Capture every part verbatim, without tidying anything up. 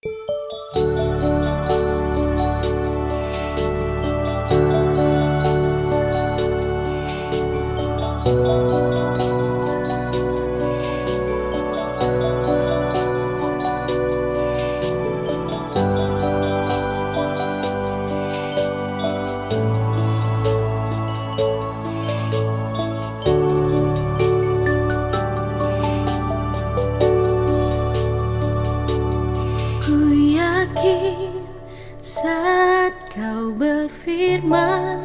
Ku yakin saat kau berfirman,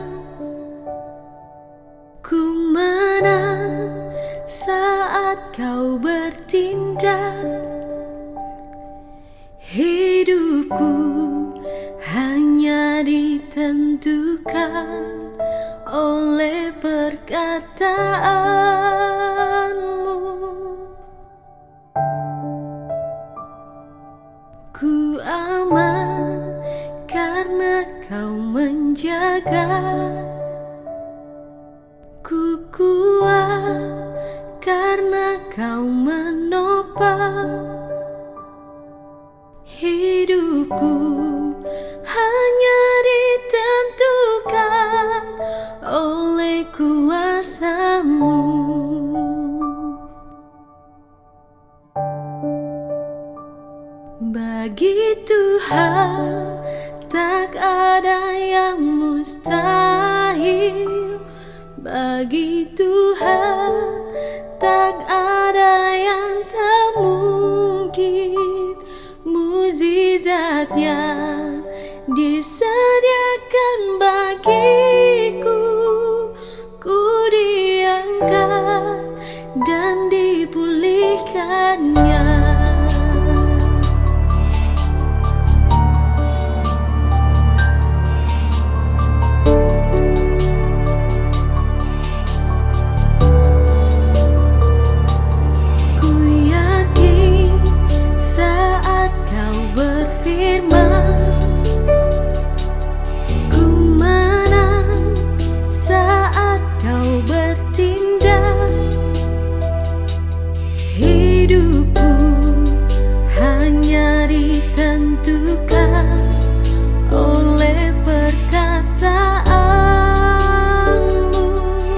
ku menang saat kau bertindak. Hidupku hanya ditentukan oleh perkataanmu. Ku aman karena kau menjaga. Ku kuat karena kau menopang. Hidupku hanya ditentukan oleh kuasa-Mu. Bagi Tuhan tak ada yang mustahil. Bagi Tuhan tak ada yang tak mungkin. Mukjizatnya disediakan bagiku. Ku diangkat dan dipulihkannya. Hidupku hanya ditentukan oleh perkataanmu.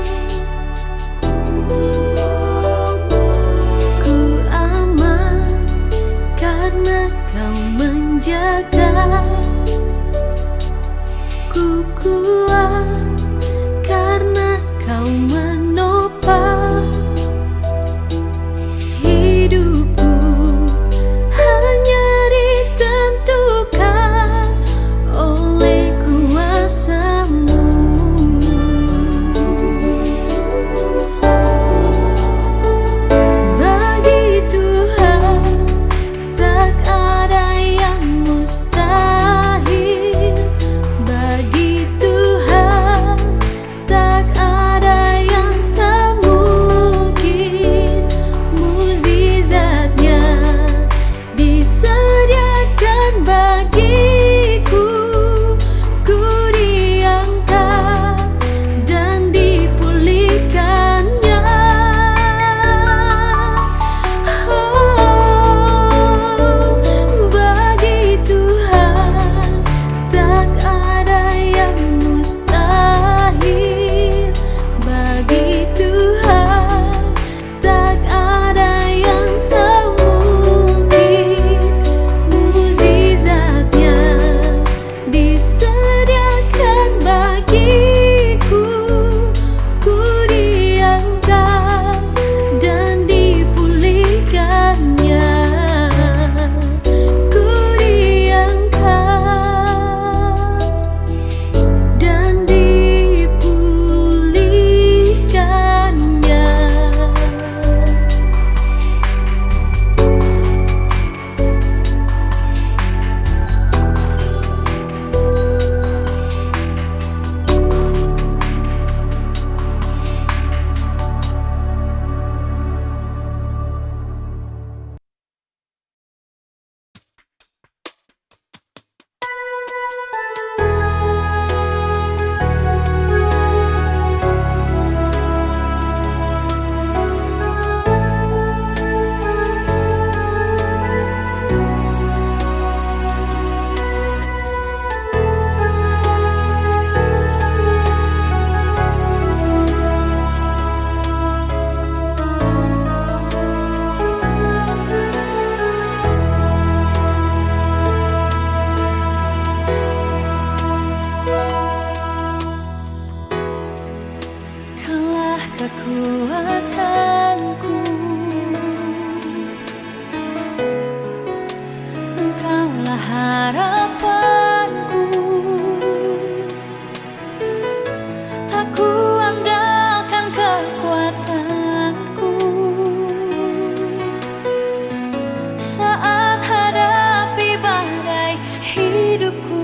Ku aman karena kau menjaga. Ku kuat karena kau menopang. Hidupku hanya ditentukan oleh kuasa-Mu. Bagi Tuhan tak ada yang mustahil. Bagi Tuhan tak ada yang tak mungkin. Engkaulah harapanku, tak kuandalkan kekuatanku saat hadapi badai hidupku.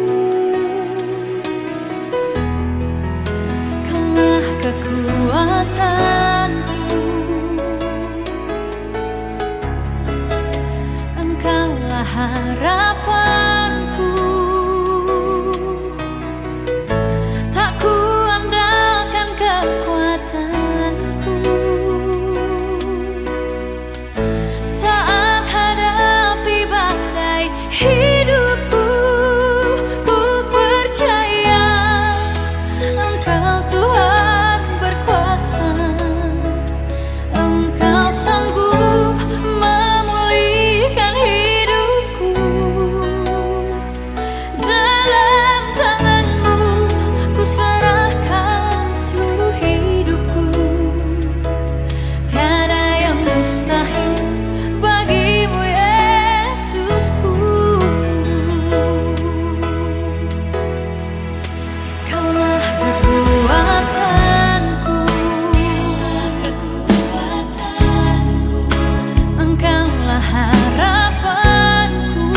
Kaulah kekuatanku, Engkaulah harapanku, tak kuandalkan kekuatanku saat hadapi badai hidupku. Ku percaya Engkau Tuhan berkuasa, Engkau sanggup memulihkan hidupku. Dalam tangan-Mu ku serahkan seluruh hidupku. Tiada yang mustahil bagimu, Yesusku. Kaulah kekuatanku, Engkaulah harapanku,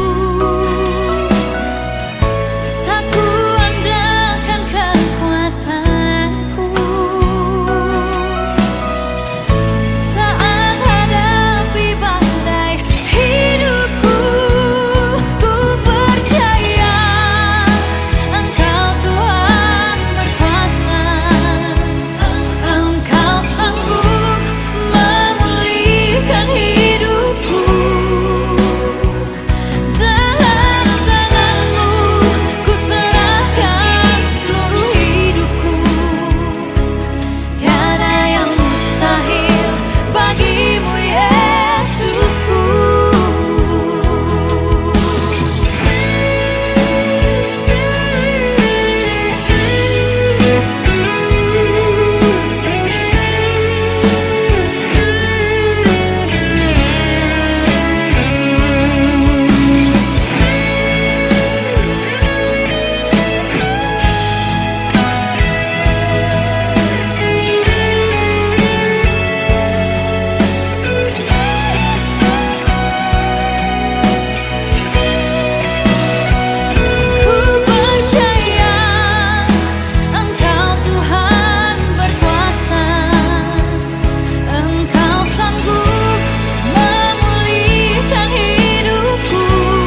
tak kuandalkan kekuatanku saat hadapi badai hidupku. Ku percaya Engkau Tuhan berkuasa, Engkau sanggup memulihkan hidupku. Dalam tangan-Mu ku serahkan seluruh hidupku. Tiada yang mustahil bagimu, Yesusku. Ku percaya Engkau Tuhan berkuasa, Engkau sanggup memulihkan hidupku.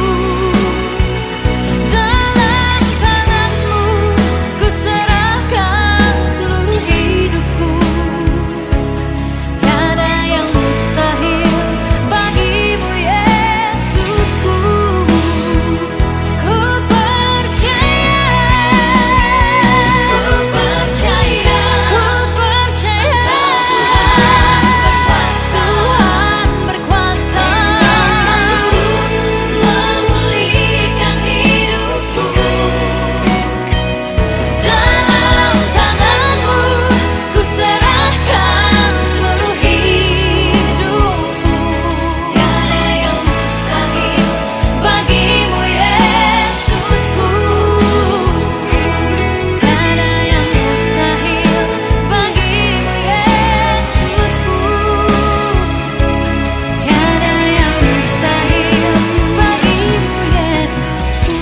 Dalam tangan-Mu ku serahkan seluruh hidupku. Tiada yang mustahil bagimu, Yesusku. Ku percaya, ku percaya, ku percaya Tuhan berkuasa, memulihkan hidupku. Dalam tangan-Mu ku serahkan seluruh hidupku. Tiada yang mustahil bagimu, Yesusku. Tiada yang mustahil bagimu, Yesusku. Tiada yang mustahil bagimu, Yesusku.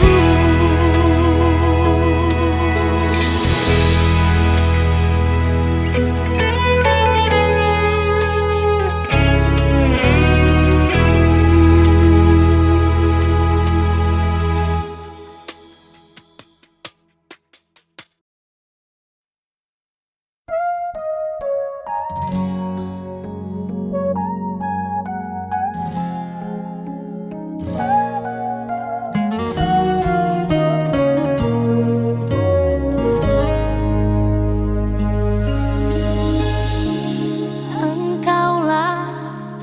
Engkaulah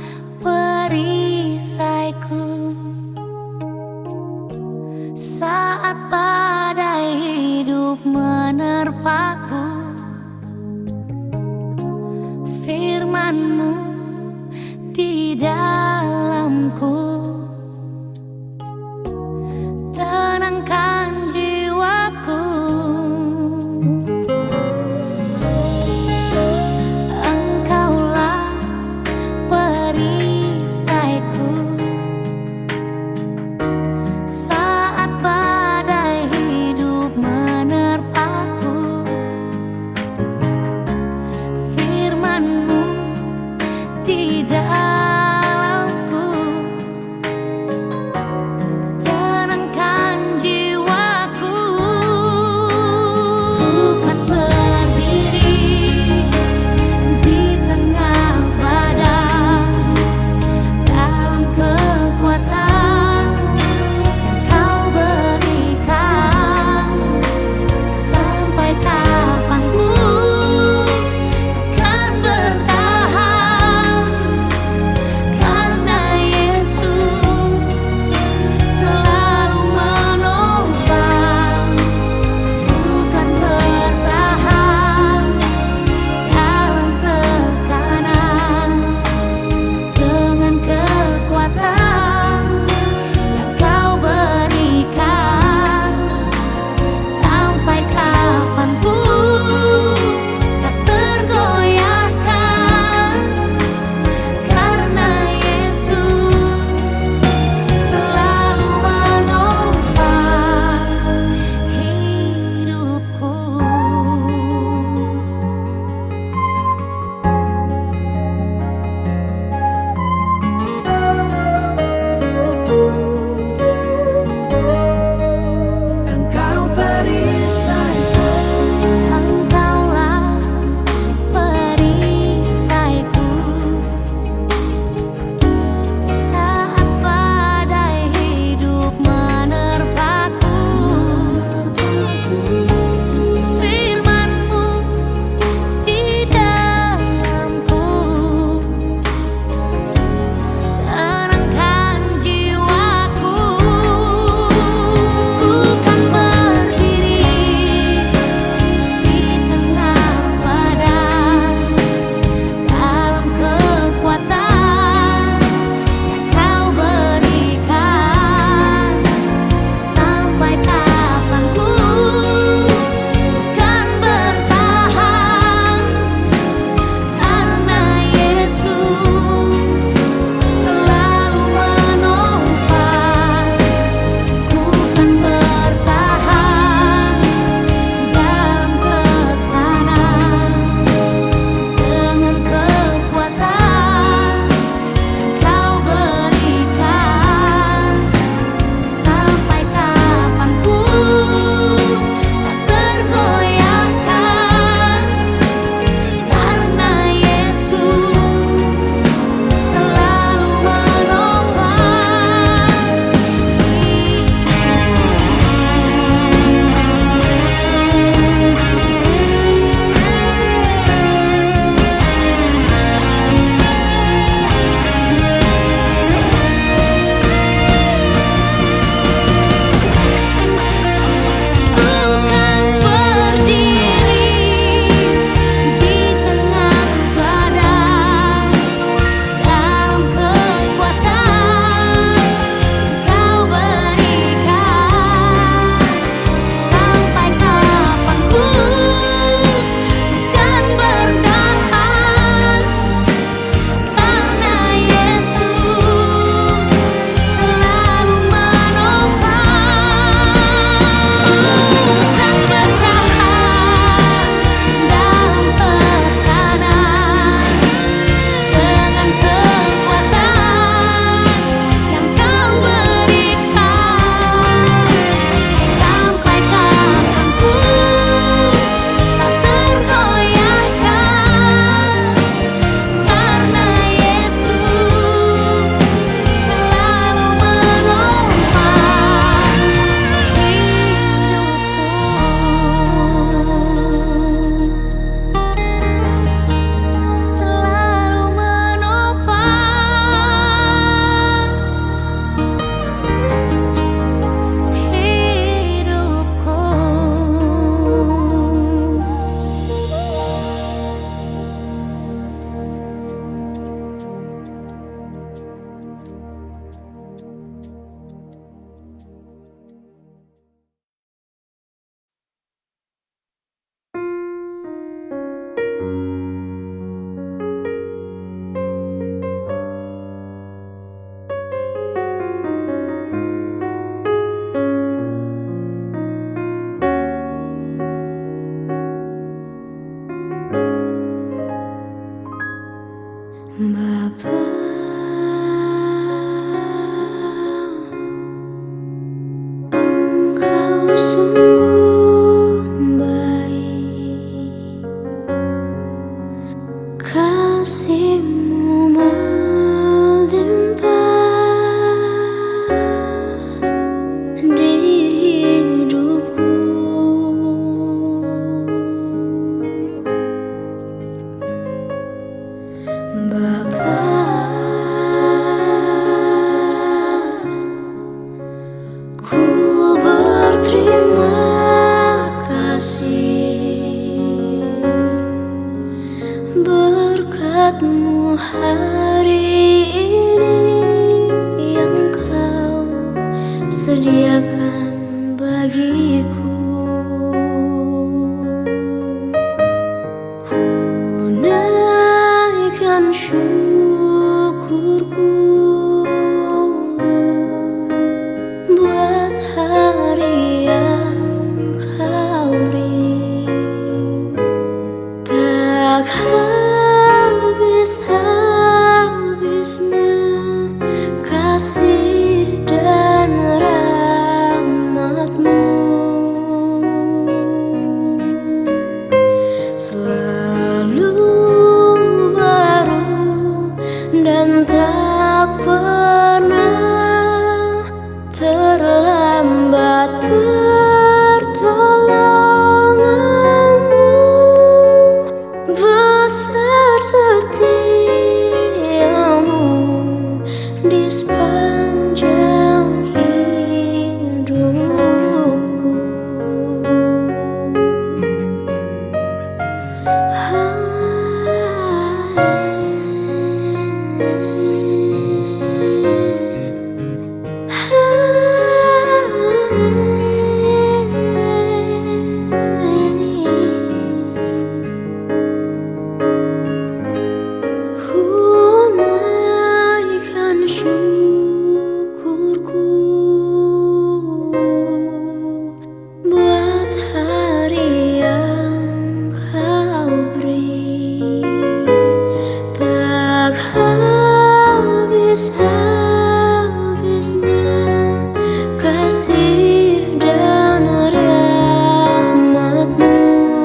perisaiku saat badai hidup menerpaku. Firman-Mu di dalamku hari ini yang kau sediakan bagiku. Ku naikkan syukurku buat hari yang kau beri. Tak habis-habisnya kasih dan rahmat-Mu, selalu baru dan tak pernah terlambat. Pertolongan-Mu besar, setia-Mu di sepanjang hidupku. Habis-habisnya kasih dan rahmat-Mu,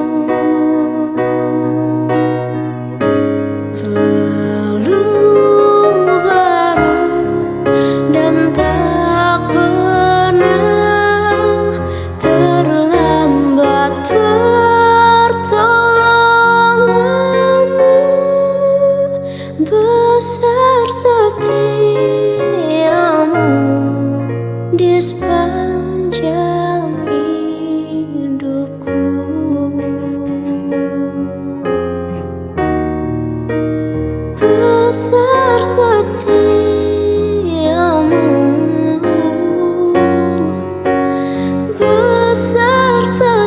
selalu baru dan tak pernah terlambat. Pertolongan-Mu besar, setia-Mu di sepanjang hidupku. Besar setia-Mu, besar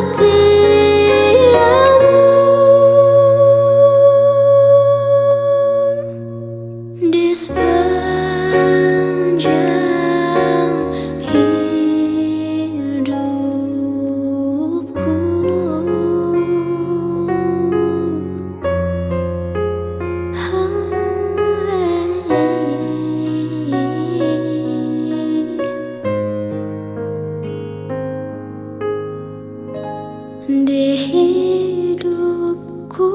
setia-Mu di sepanjang hidupku. Di hidupku.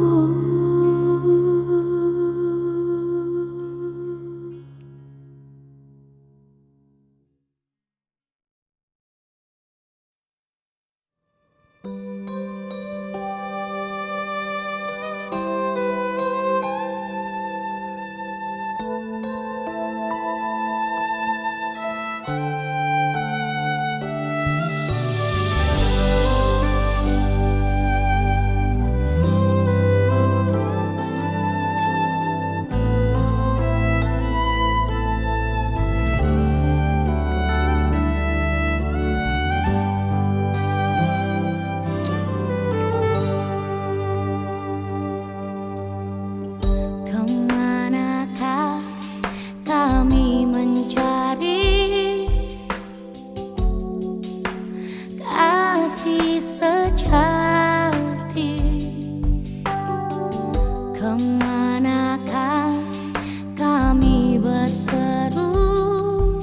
Kemanakah kami berseru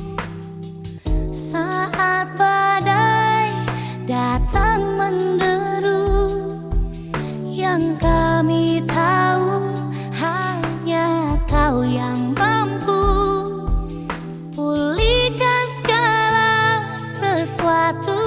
saat badai datang menderu? Yang kami tahu hanya Kau yang mampu pulihkan segala sesuatu.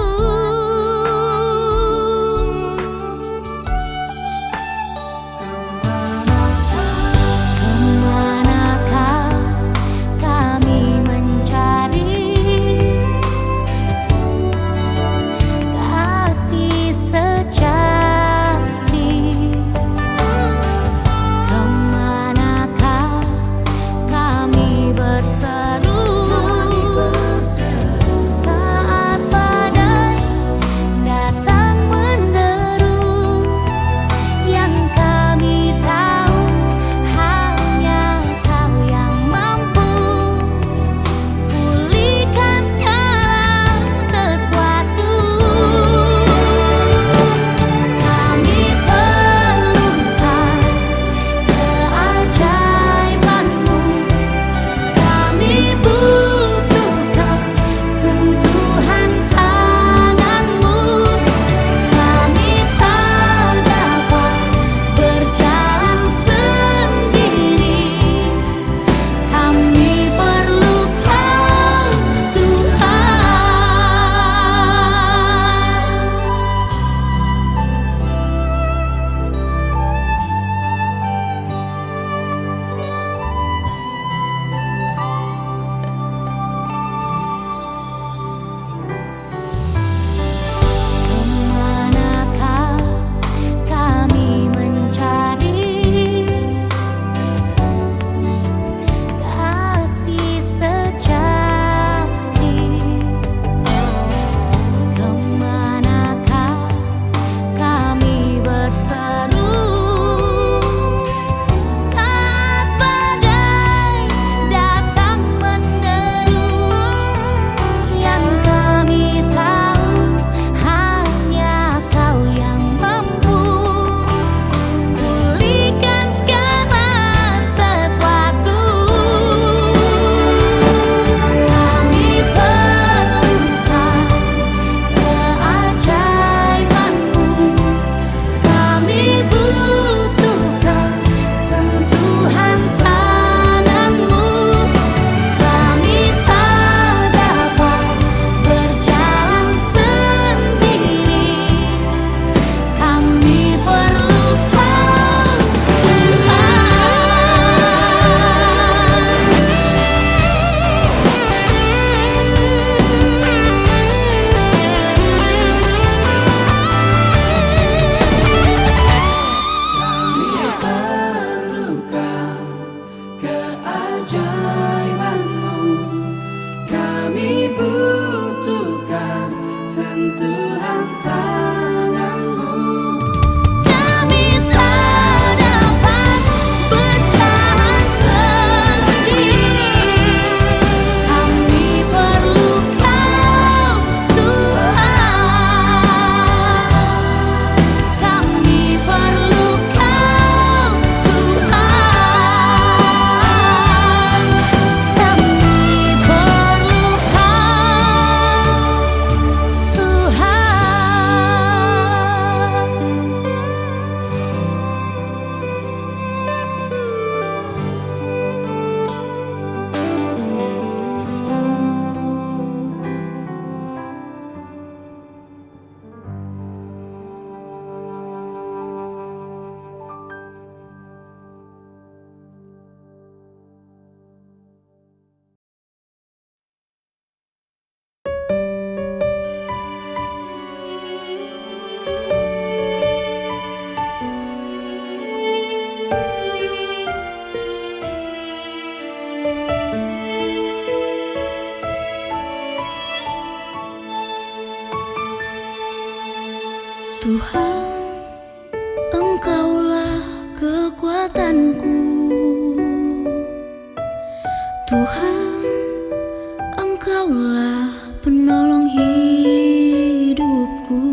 Tuhan, Engkaulah kekuatanku. Tuhan, Engkaulah penolong hidupku.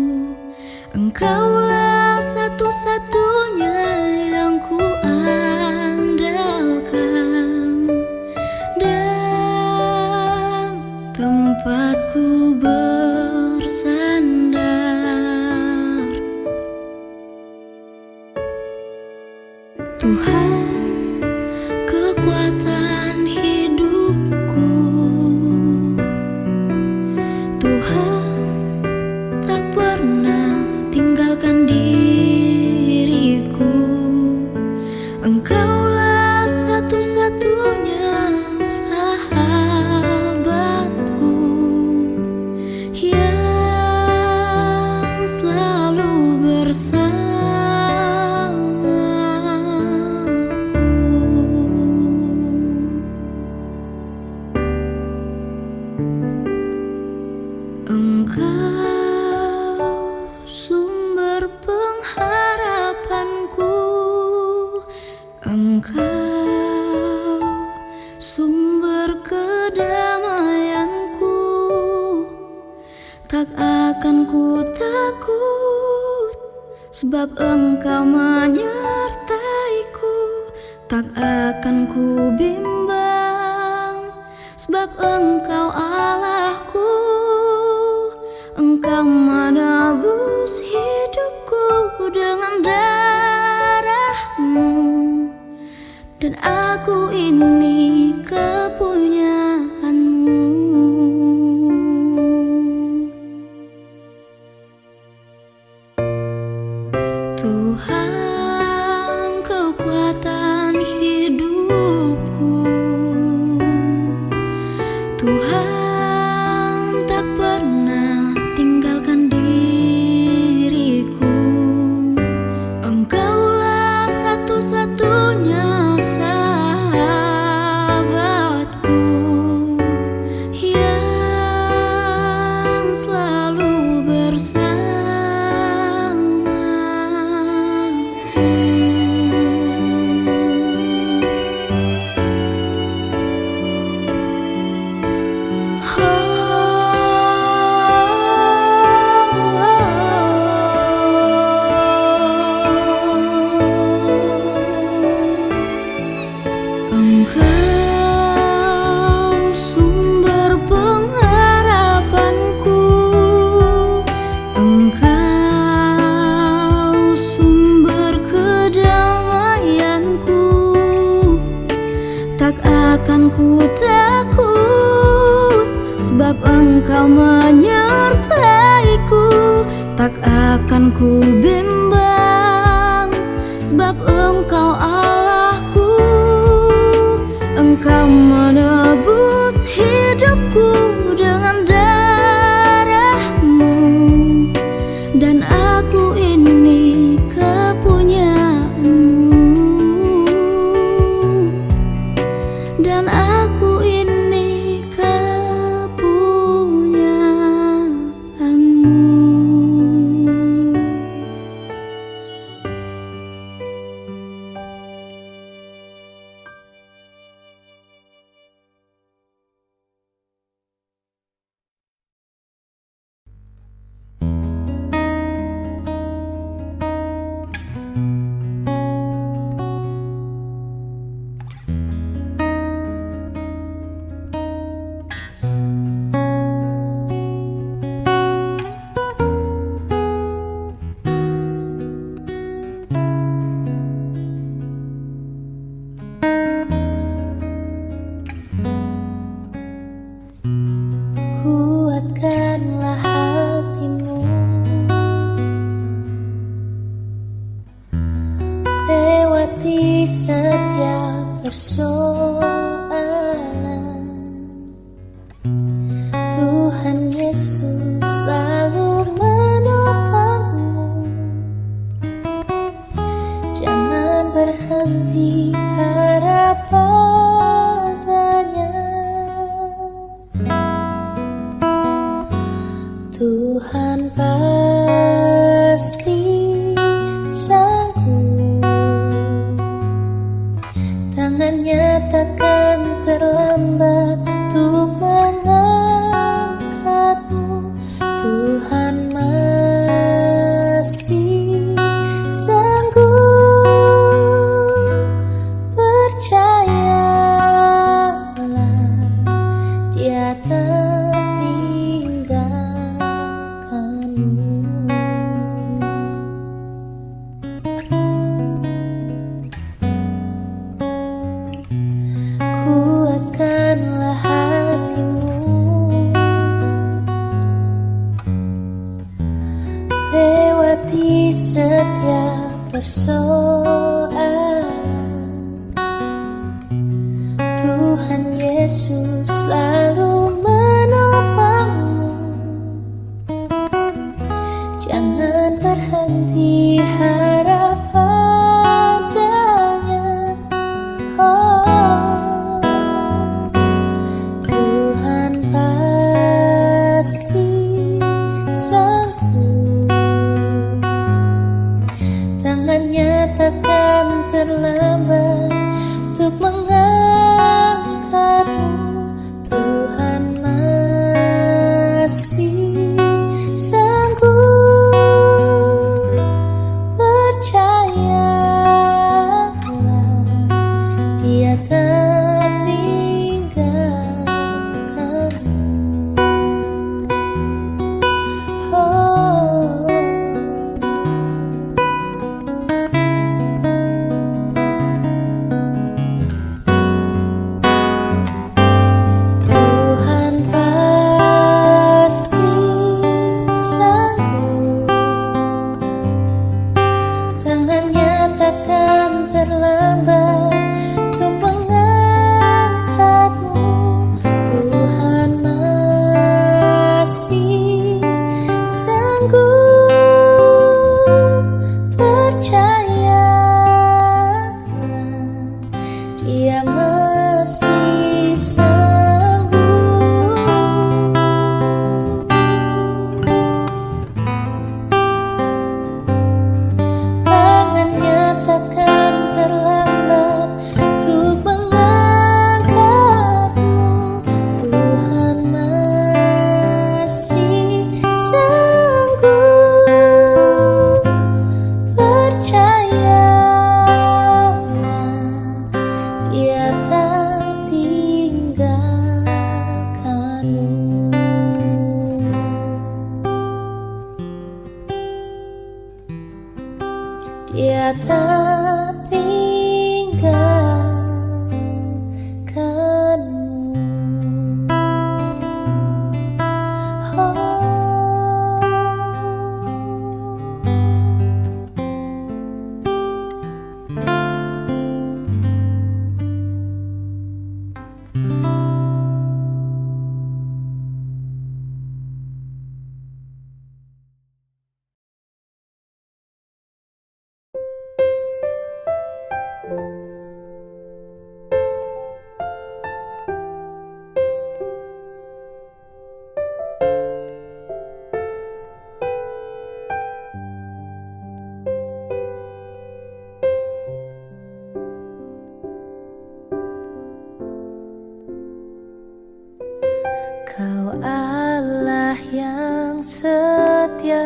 Engkaulah satu-satunya yang ku andalkan dan tempatku bersandar. Tuhan, kekuatan hidupku. Tuhan, tak pernah tinggalkan diriku. Engkaulah satu-satunya sahabatku yang selalu bersamaku. Engkau sumber pengharapanku. Engkau sumber kedamaianku. Tak akan ku takut, sebab Engkau menyertaiku. Tak akan ku bimbang, sebab Engkau Allahku. Engkau menebus hidupku dengan darah-Mu, dan aku ini kepunyaan-Mu. Tuhan, kekuatan hidupku. Tuhan, tak pernah tinggalkan diriku. Engkaulah satu-satunya sahabatku yang selalu Engkau sumber pengharapanku. Engkau sumber kedamaianku. Tak akan ku takut, sebab Engkau menyertaiku. Tak akan ku bimbang, sebab Engkau Allahku. Engkau menebus hidupku dengan darah-Mu, dan aku ini kepunyaan-Mu, dan aku ini kepunyaan-Mu. Kuatkanlah hatimu, lewati setiap persoalan. Tuhan Yesus selalu menopangmu. Jangan berhenti harap padanya. Tuhan pasti persoalan, Tuhan Yesus selalu menopangmu. Jangan berhenti harap padanya. Oh, Tuhan pasti sanggup. Tangannya takkan terlambat untuk mengangkatmu. Tuhan masih sanggup. Percayalah, Dia tak tinggalkanmu. Oh, Tuhan pasti sanggup. Tangannya takkan terlambat untuk mengangkatmu. Tuhan masih sanggup. Percayalah, Dia masih sanggup. Tangannya takkan terlambat untuk mengangkatmu. Tuhan masih sanggup. Percayalah, Dia tak tinggalkanmu. Dia tak tinggalkanmu. Oh. Kau Allah yang setia,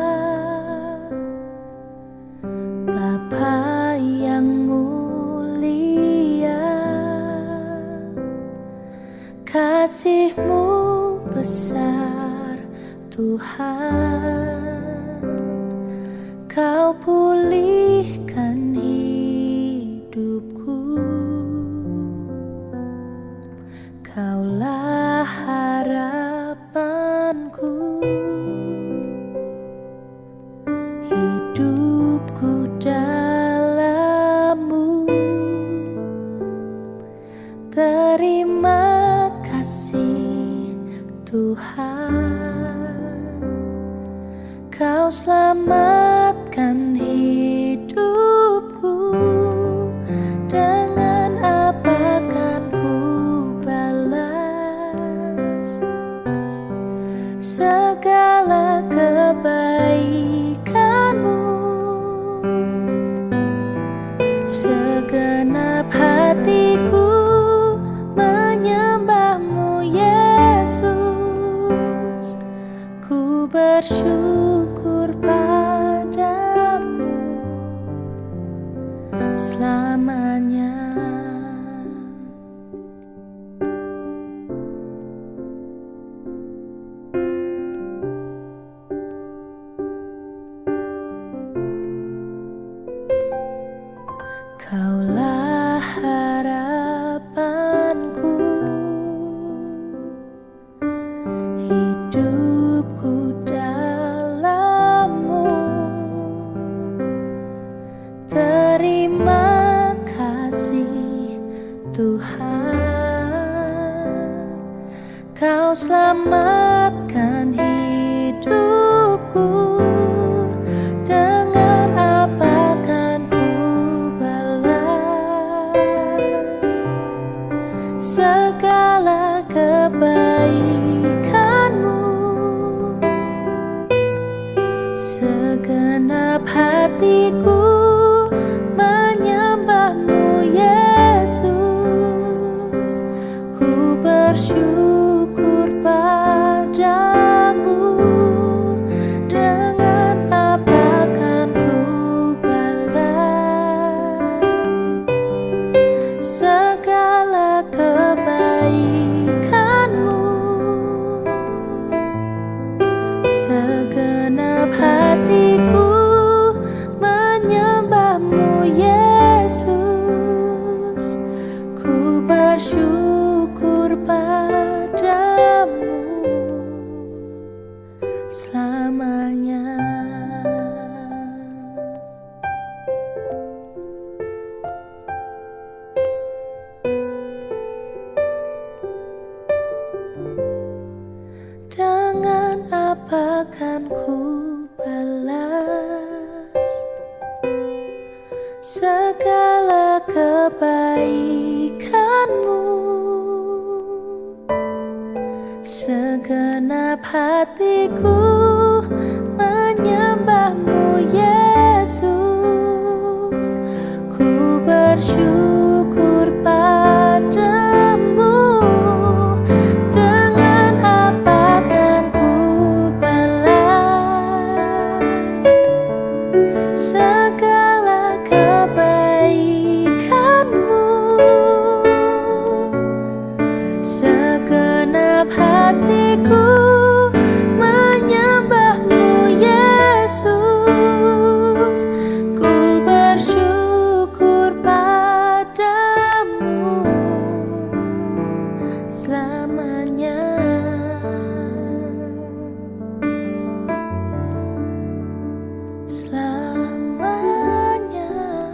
Bapa yang mulia. Kasih-Mu besar Tuhan. Kau pulihkan hidupku. Kaulah harapanku. Hidupku dalam-Mu. Terima kasih Tuhan. Kau selamatkan hidupku. Dengan apa kan ku balas segala kebaikan-Mu? Segenap hatiku menyembah-Mu, Yesus. Ku bersyukur padamu selamanya. Kaulah harapanku. Hidupku dalam selamatkan hidupku. Dengan apa kan ku balas segala kebaikanmu? Segenap hatiku menyembahmu Yesus. Ku bersyukur padamu. Dengan apa kan ku balas segala kebaikanmu? Segenap hatiku menyembahmu Yesus. Ku bersyukur padamu selamanya. Dengan apa kan ku balas segala kebaikanmu? Segenap hatiku menyembahmu Yesus. Ku bersyukur padamu. Dengan apa kan ku balas segala kebaikanmu? Segenap hatiku menyembahmu Yesus. Ku bersyukur padamu selamanya. Selamanya.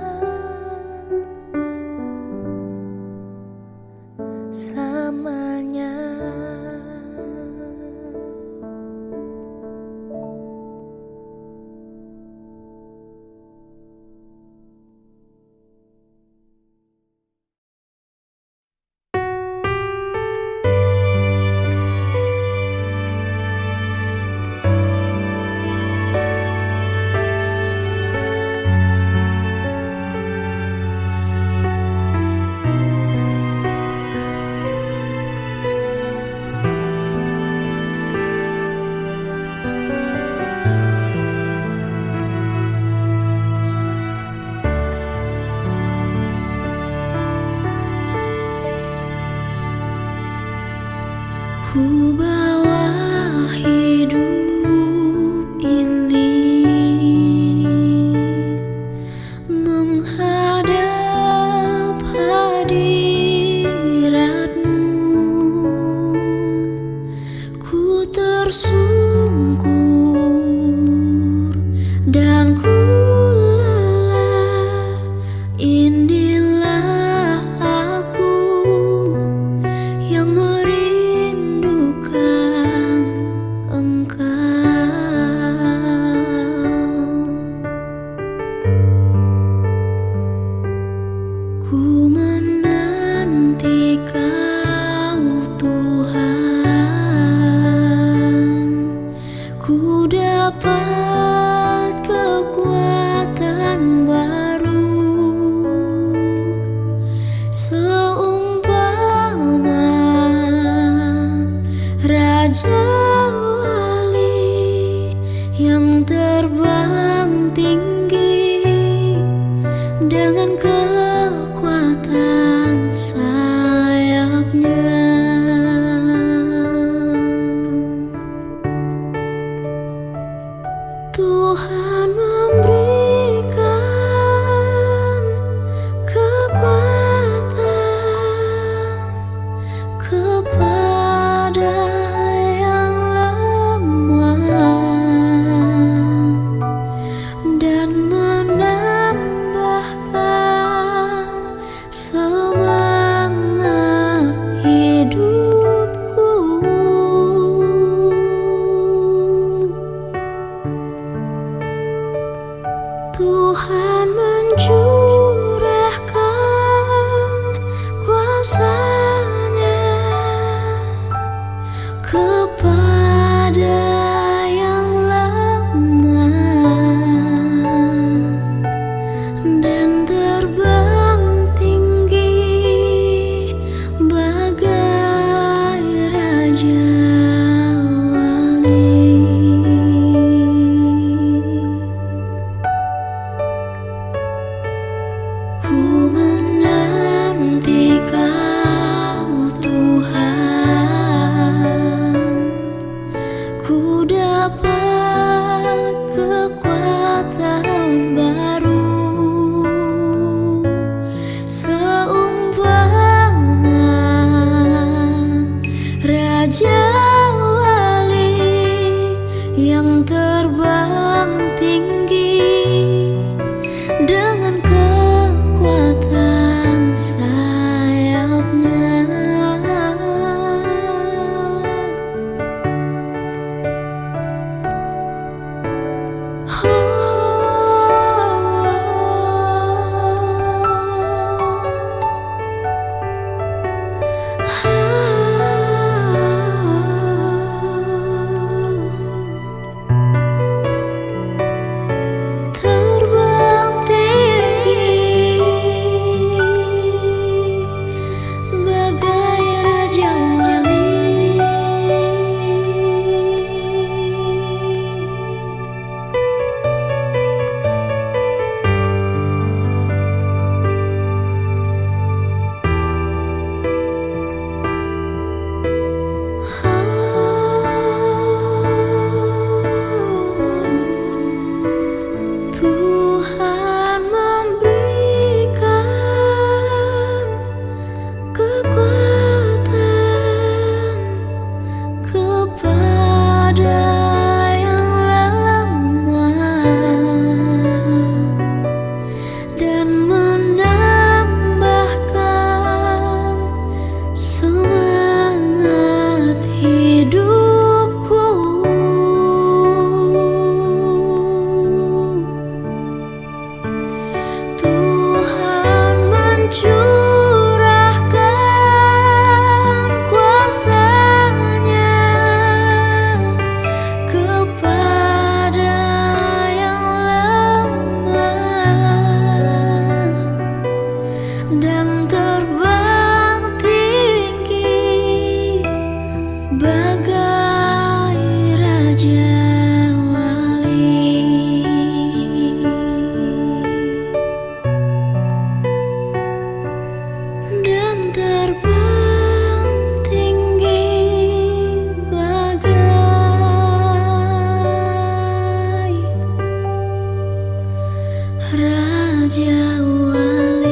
Selamanya. Ku bawa hidup ini menghadap hadirat-Mu. Ku tersungkur dan ku lelah. Inilah aku yang merindukan Ku menanti Kau Tuhan, ku dapat kekuatan baru, seumpama Raja Wali yang terbang tinggi dengan kekuatan sayapnya. Tuhan memberikan kekuatan kepada yang lemah dan yang terbang tinggi dengan kekuatan sayapnya. Dan terbang tinggi bagai raja wali. Dan terbang tinggi bagai raja wali.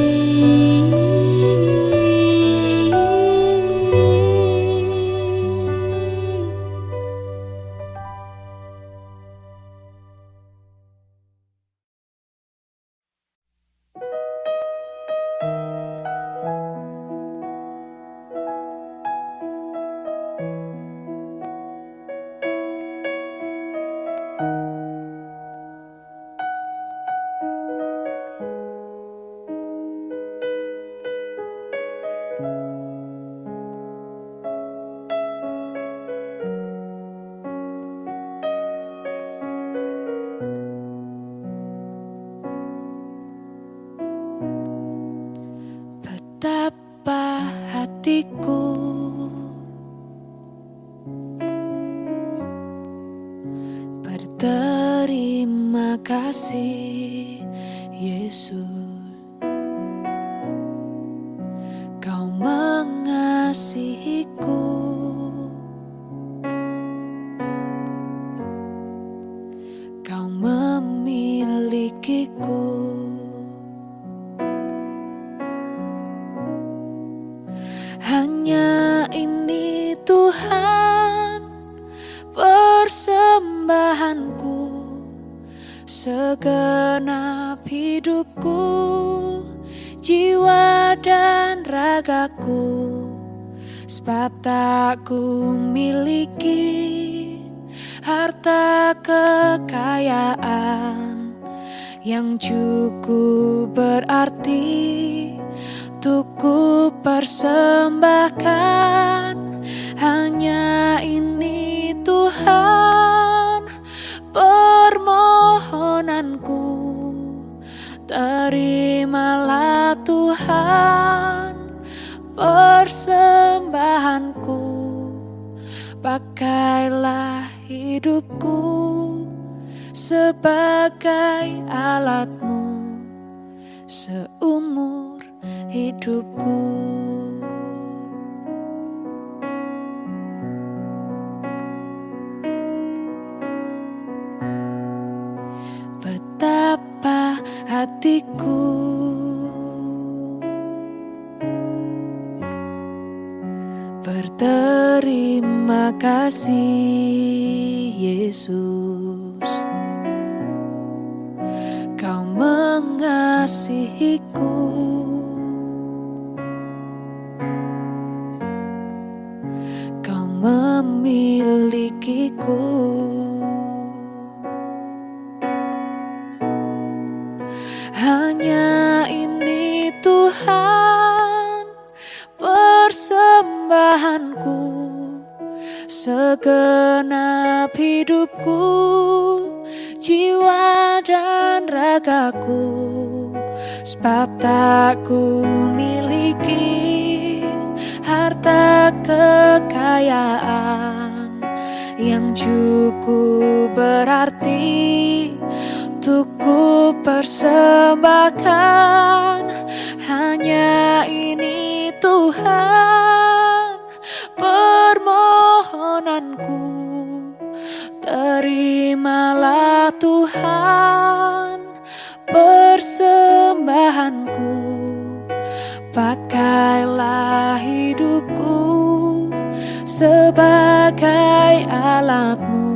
Betapa hatiku berterima kasih, Yesus. Kau mengasihiku, Kau memilikiku. Hanya ini Tuhan persembahanku, segenap hidupku, jiwa dan ragaku. Sebab tak ku miliki harta kekayaan yang cukup berarti untuk ku persembahkan. Hanya ini Tuhan permohonanku, terimalah Tuhan persembahanku. Pakailah hidupku sebagai alatmu seumur hidupku. Betapa hatiku berterima Terima kasih Yesus, Kau mengasihiku. Kau memilikiku. Hanya ini Tuhan persembahanku, segenap hidupku, jiwa dan ragaku. Sebab tak ku miliki harta kekayaan yang cukup berarti untuk ku persembahkan. Hanya ini Tuhan permohonanku, terimalah Tuhan persembahanku. Pakailah hidupku sebagai alatmu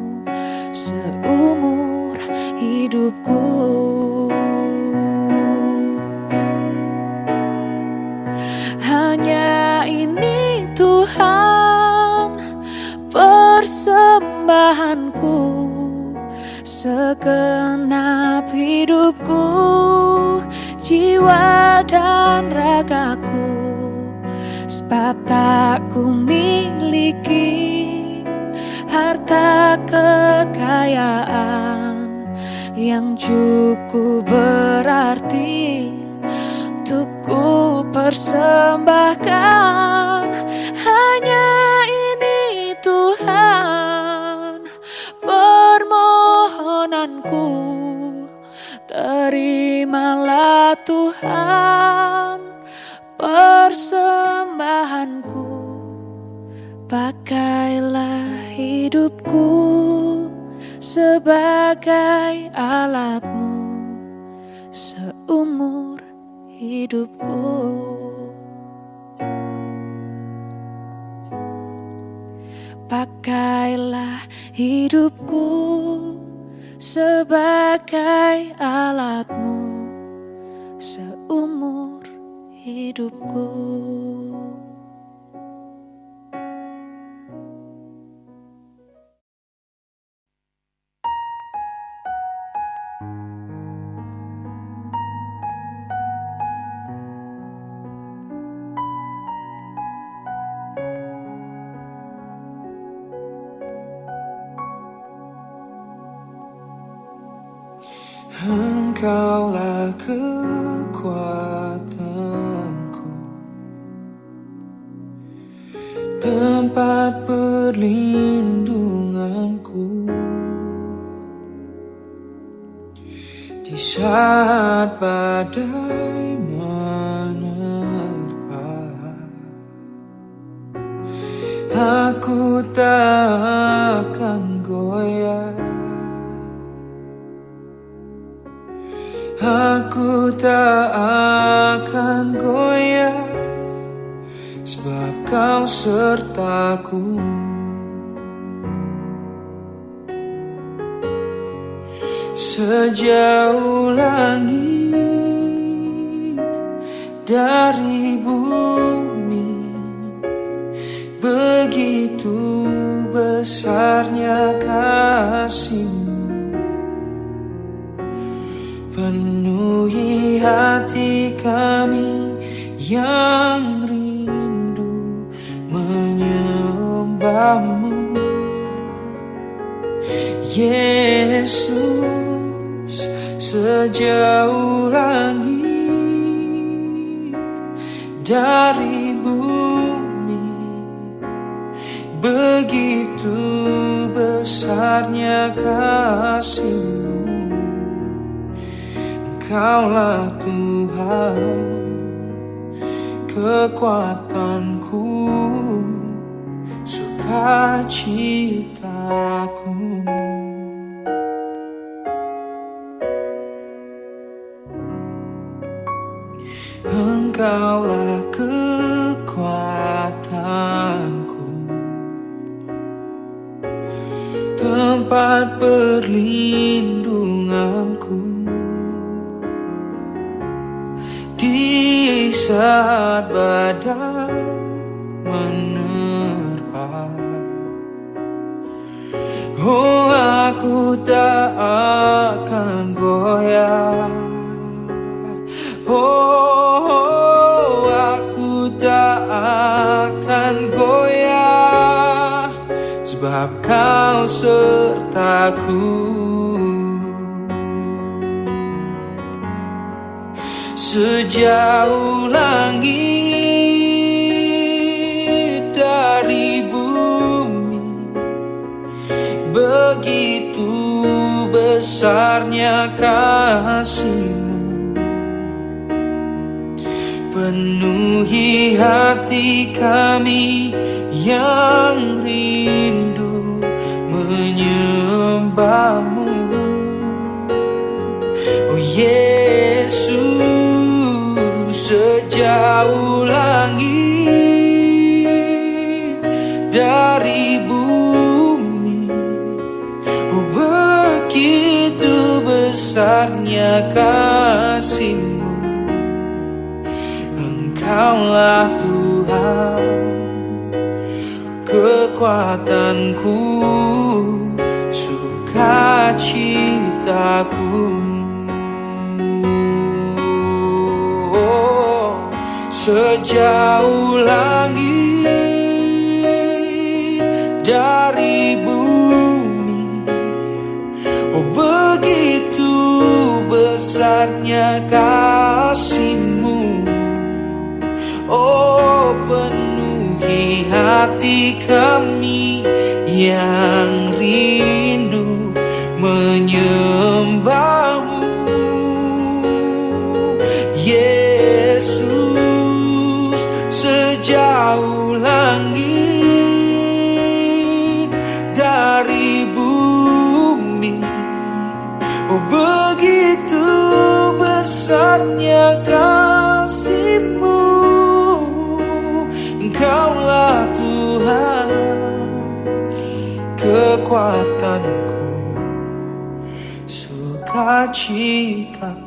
seumur hidupku. Hanya ini Tuhan persembahanku, segenap hidupku, jiwa dan ragaku. Sebab tak ku miliki harta kekayaan yang cukup berarti untuk ku persembahkan. Hanya ini Tuhan permohonanku, terimalah Tuhan persembahanku. Pakailah hidupku sebagai alatmu seumur hidupku. Pakailah hidupku sebagai alatmu seumur hidupku. Engkaulah kekuatanku, tempat perlindunganku di saat badai menerpa. Aku tak akan goyah, aku tak akan goyah, sebab Kau sertaku. Sejauh langit dari bumi, begitu besarnya kasih-Mu. Penuhi hati kami yang rindu menyembah-Mu, Yesus. Sejauh langit dari bumi, begitu besarnya kasih-Mu. Engkaulah Tuhan, kekuatanku, sukacitaku. Engkaulah kekuatanku, tempat perlindunganku di saat badai menerpa. Oh, aku tak akan goyah. Oh, aku tak akan goyah, sebab kau sertaku. Sejauh langit dari bumi, begitu besarnya kasih-Mu, penuhi hati kami yang rindu menyembah-Mu. Oh Yesus, sejauh langit dari bumi, oh begitu besarnya kasih-Mu. Engkaulah Tuhan, kekuatanku, sukacitaku. Oh, sejauh langit dari bumi, oh begitu besarnya kasih-Mu. Oh, penuhi hati kami yang rindu menyembah-Mu. Yesus, sejauh langit dari bumi, oh begitu besarnya kasih-Mu. Engkaulah Tuhan, kekuatanku, sukacitaku.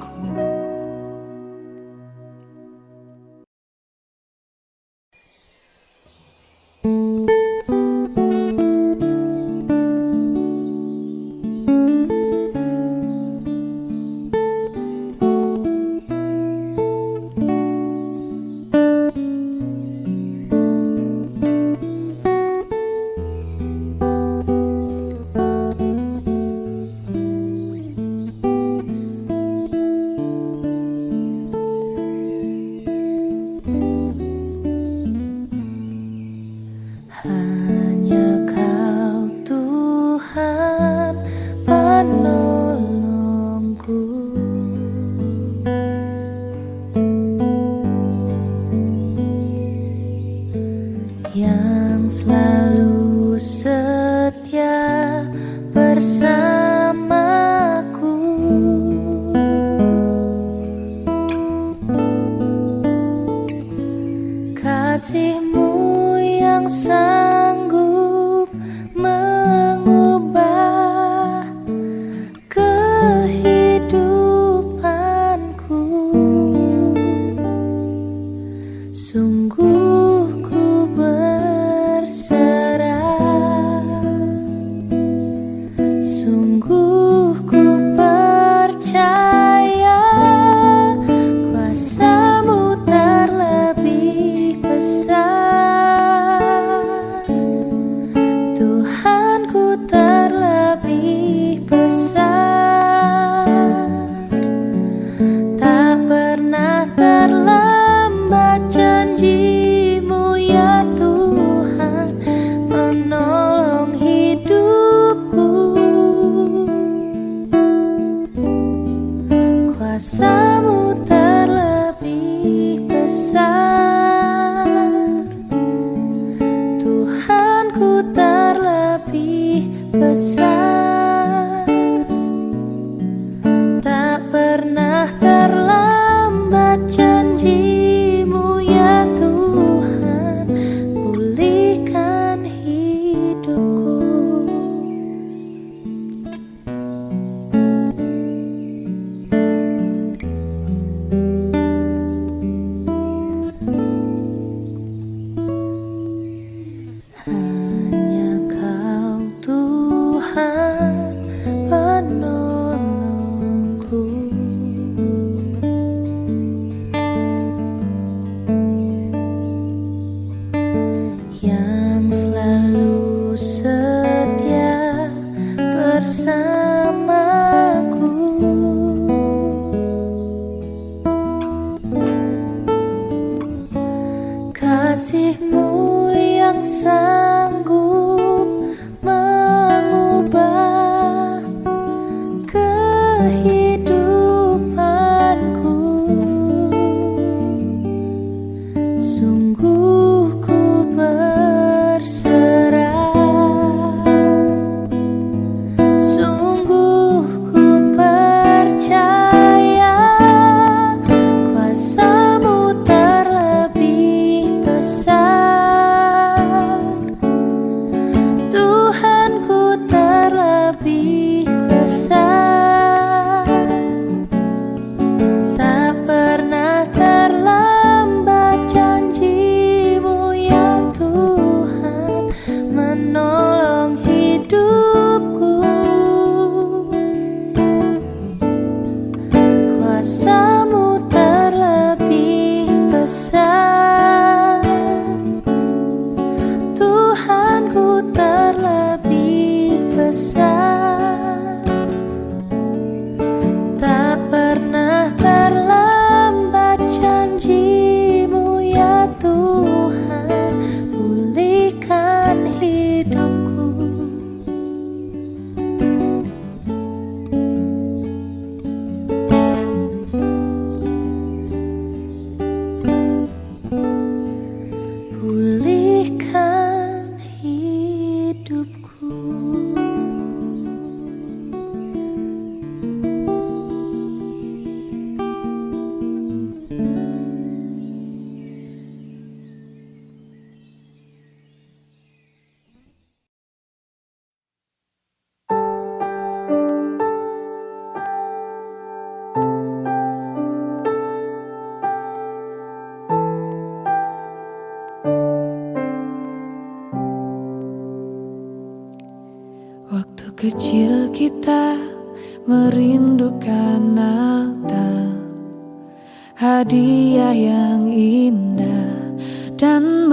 Waktu kecil kita merindukan Natal, hadiah yang indah dan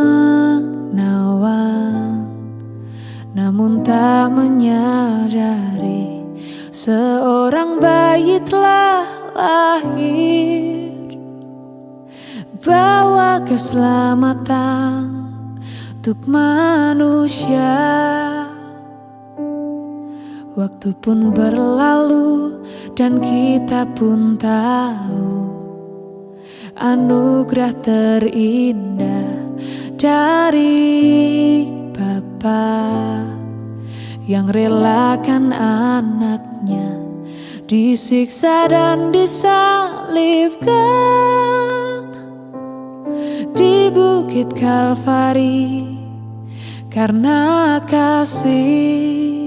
menawan. Namun tak menyadari seorang bayi telah lahir, bawa keselamatan untuk manusia. Waktu pun berlalu dan kita pun tahu anugerah terindah dari Bapa yang relakan anaknya disiksa dan disalibkan di Bukit Kalvari karena kasih.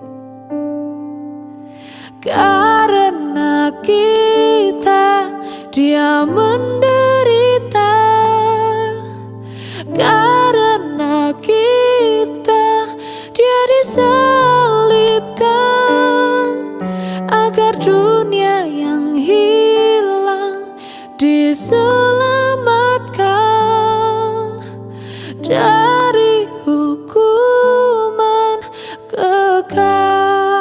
Karena kita Dia menderita, karena kita Dia disalibkan, agar dunia yang hilang diselamatkan dari hukuman kekal.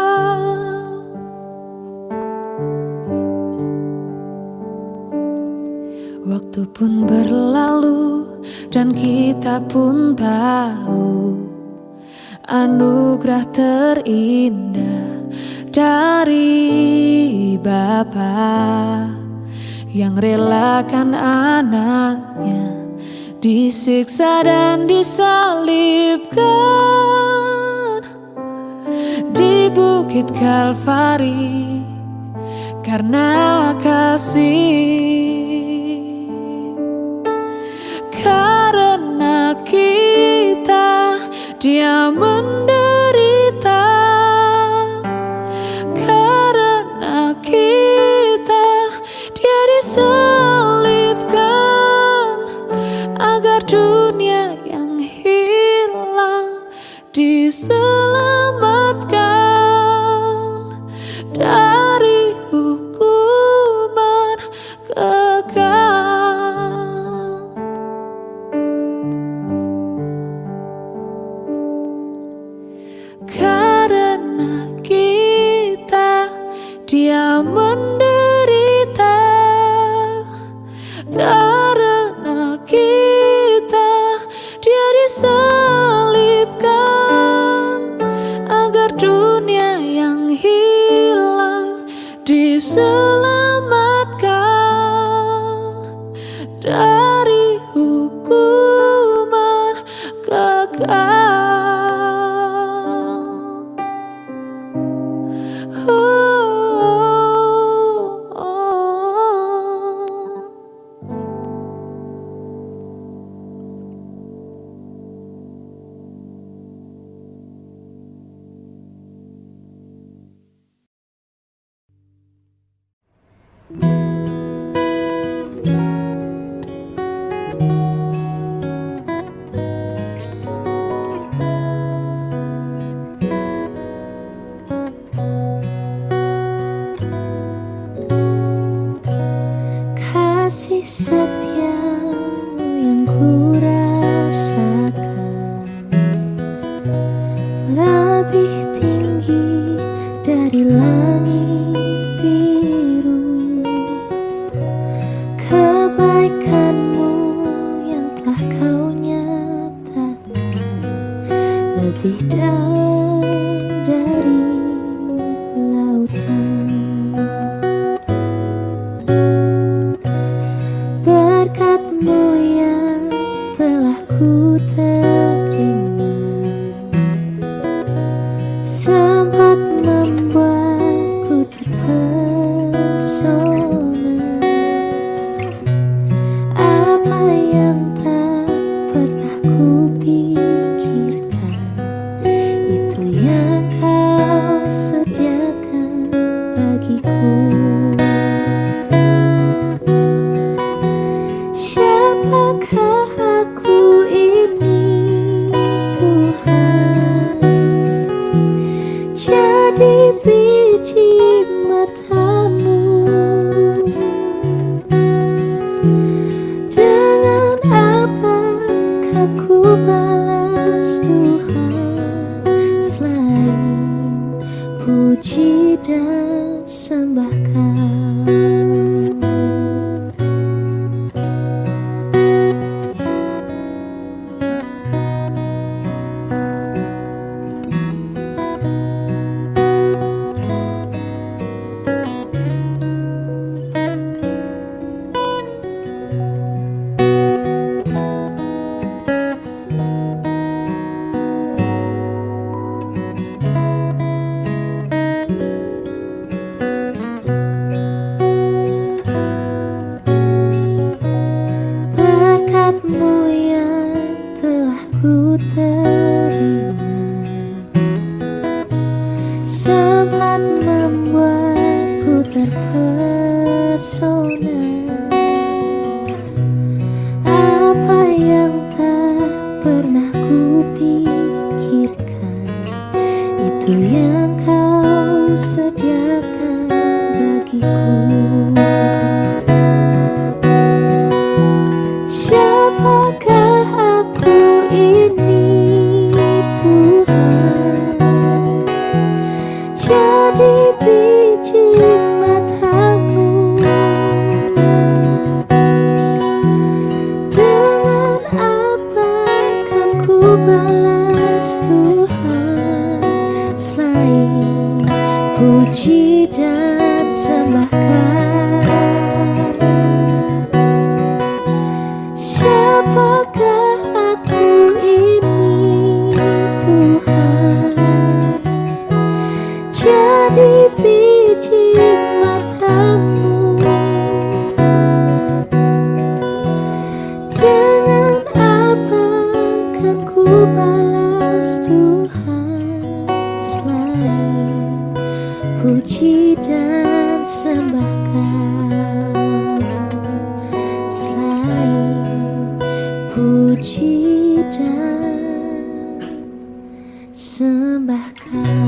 Waktu pun berlalu dan kita pun tahu anugerah terindah dari Bapa yang relakan anaknya disiksa dan disalibkan di Bukit Kalvari karena kasih. Karena kita Dia menderita, karena kita Dia disalibkan, agar dunia yang hilang diselamatkan dari hukuman kekal. Karena kita Dia menderita, karena kita Dia disalibkan, agar dunia yang hilang diselamatkan dari hukuman kekal. Kasih setiamu yang ku rasakan lebih tinggi dari langit biru. Kebaikanmu yang telah kau nyatakan lebih dalam dari lautan. Berkat-Mu yang telah ku terima sempat membuatku terpesona. Apa yang tak pernah ku pikirkan, itu yang kau sediakan bagiku. Siapakah aku ini, Tuhan, sempat membuatku terpesona. Apa yang tak pernah kupikirkan, itu yang kau sediakan bagiku. Siapakah aku ini Tuhan? Jadi biji matamu. Dengan apa kan ku balas Tuhan, selain puji dan sembahkan? Siapakah aku ini Tuhan? Jadi biji matamu. Dengan apa kan ku balas Tuhan, selain puji dan sembahkan? Selain puji dan sembahkan.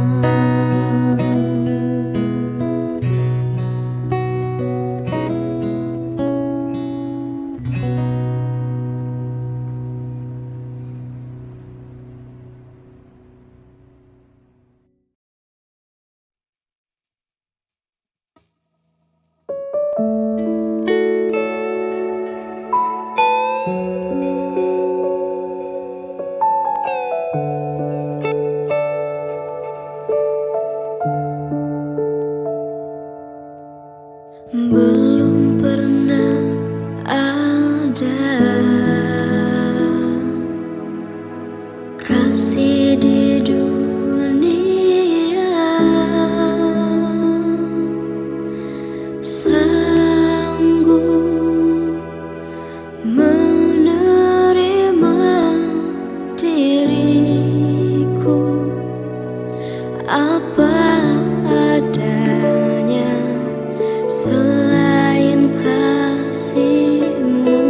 Belum pernah ada kasih di dunia sanggup menerima diriku apa adanya, selain kasih-Mu,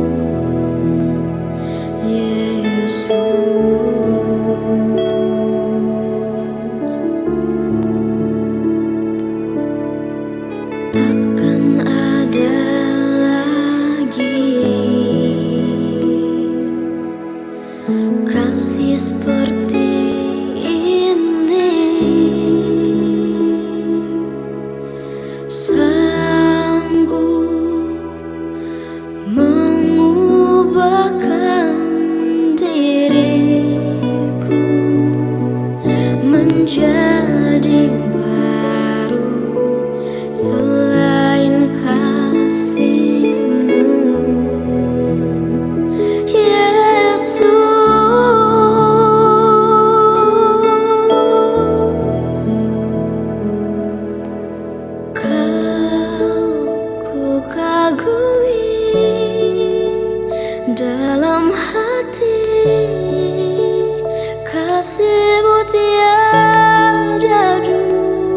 Yesus. Takkan ada lagi kasih seperti ini, sanggup mengubahkan diriku menjadi baru, selain kasih-Mu, Yesus. Dalam hati kasih-Mu tiada dusta.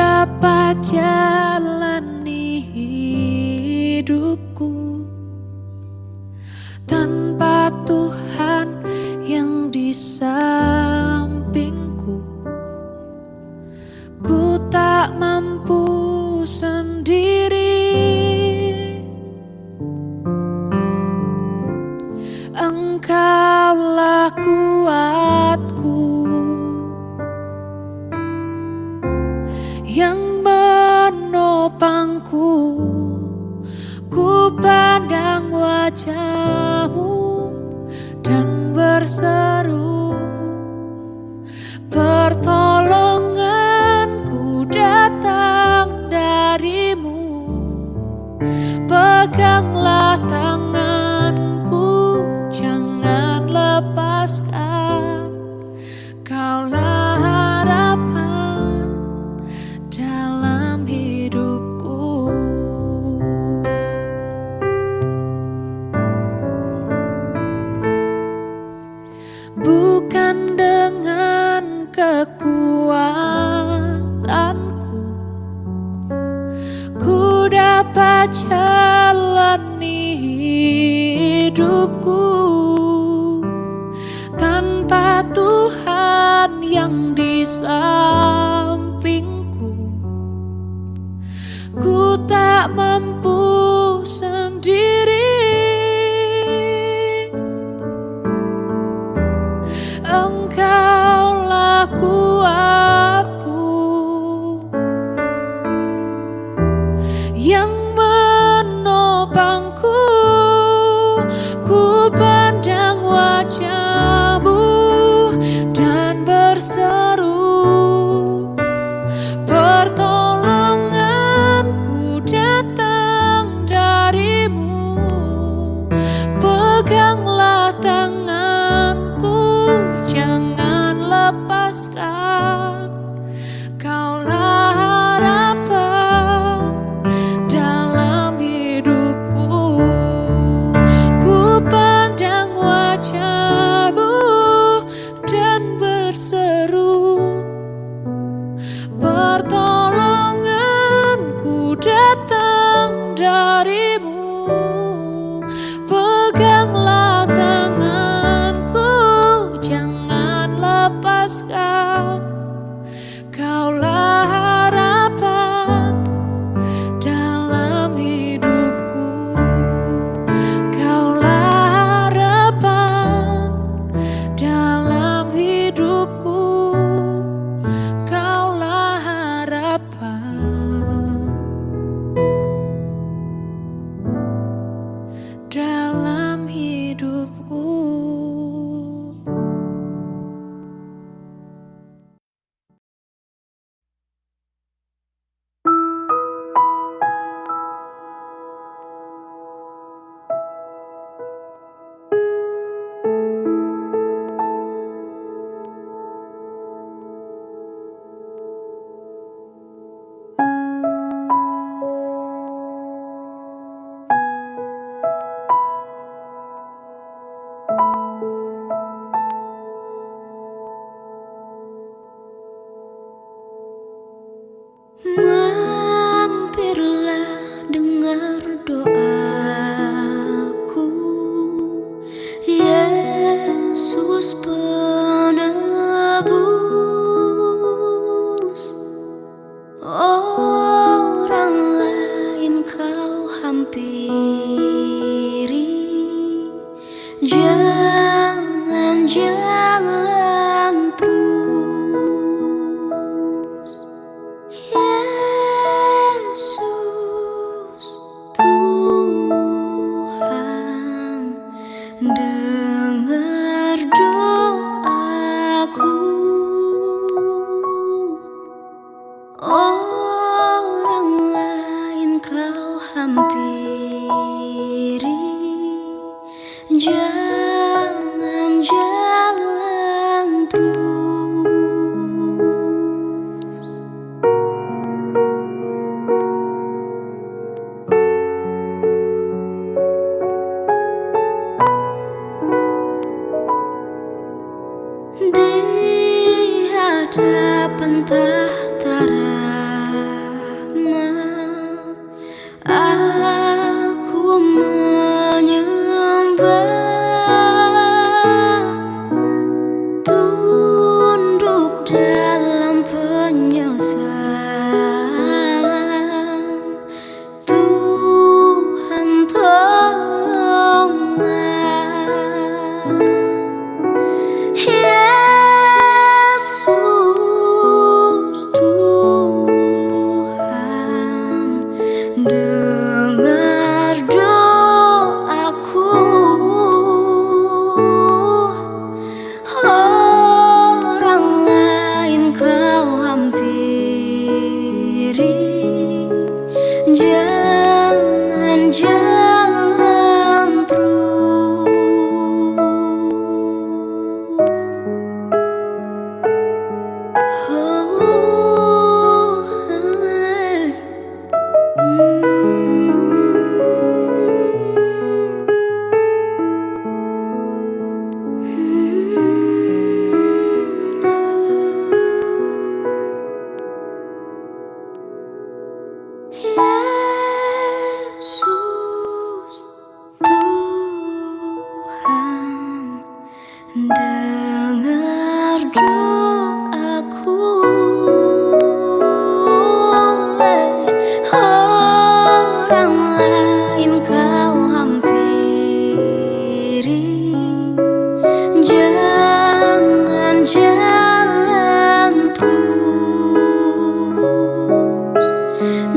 dapat jalani hidupku tanpa Tuhan yang di sampingku. Ku tak mampu sendiri, Engkaulah kuatku yang menopangku. Ku pandang wajah-Mu dan berseru, pertolonganku datang dari-Mu. Peganglah tanganku, jangan lepaskan. Kaulah harapan dalam hidupku. Bukan dengan kekuatanku ku dapat jalani hidupku tanpa Tuhan yang di sampingku. Ku tak mampu sendiri, Engkaulah kuatku yang menopangku. Ku pandang wajah-Mu dan berseru, pertolonganku datang dari-Mu. Peganglah tanganku, jangan lepaskan. Kaulah harapan dalam hidupku. Ku pandang wajah-Mu dan berseru, pertolonganku datang dari-Mu. Peganglah tanganku, jangan lepaskan. Kaulah harapan dalam hidupku. Kaulah harapan dalam hidupku. Kaulah harapan dalam hidupku. Mampirlah dengar doaku, Yesus penebus. Orang lain Kau hampiri, jangan jalan terus. Yesus Tuhan, dengar doaku. Orang lain Kau hampiri, jangan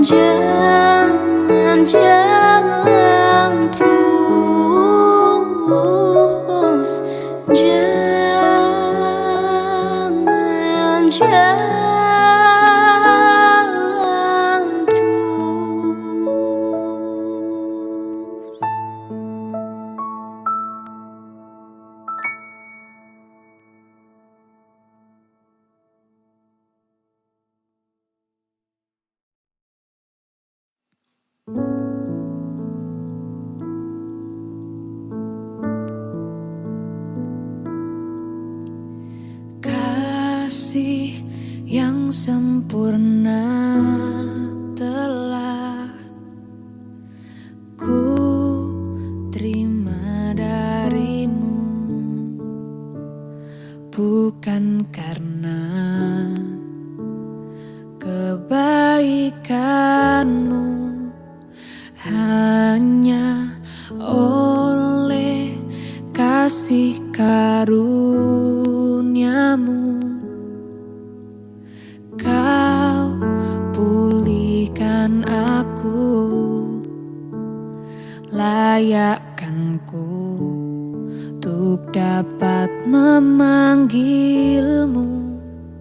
Jangan, jangan terus. Jangan, jangan terus. Kasih yang sempurna telah ku terima darimu, bukan karena kebaikanmu, hanya oleh kasih karuniamu kau pulihkan aku, layakkan ku untuk dapat memanggilmu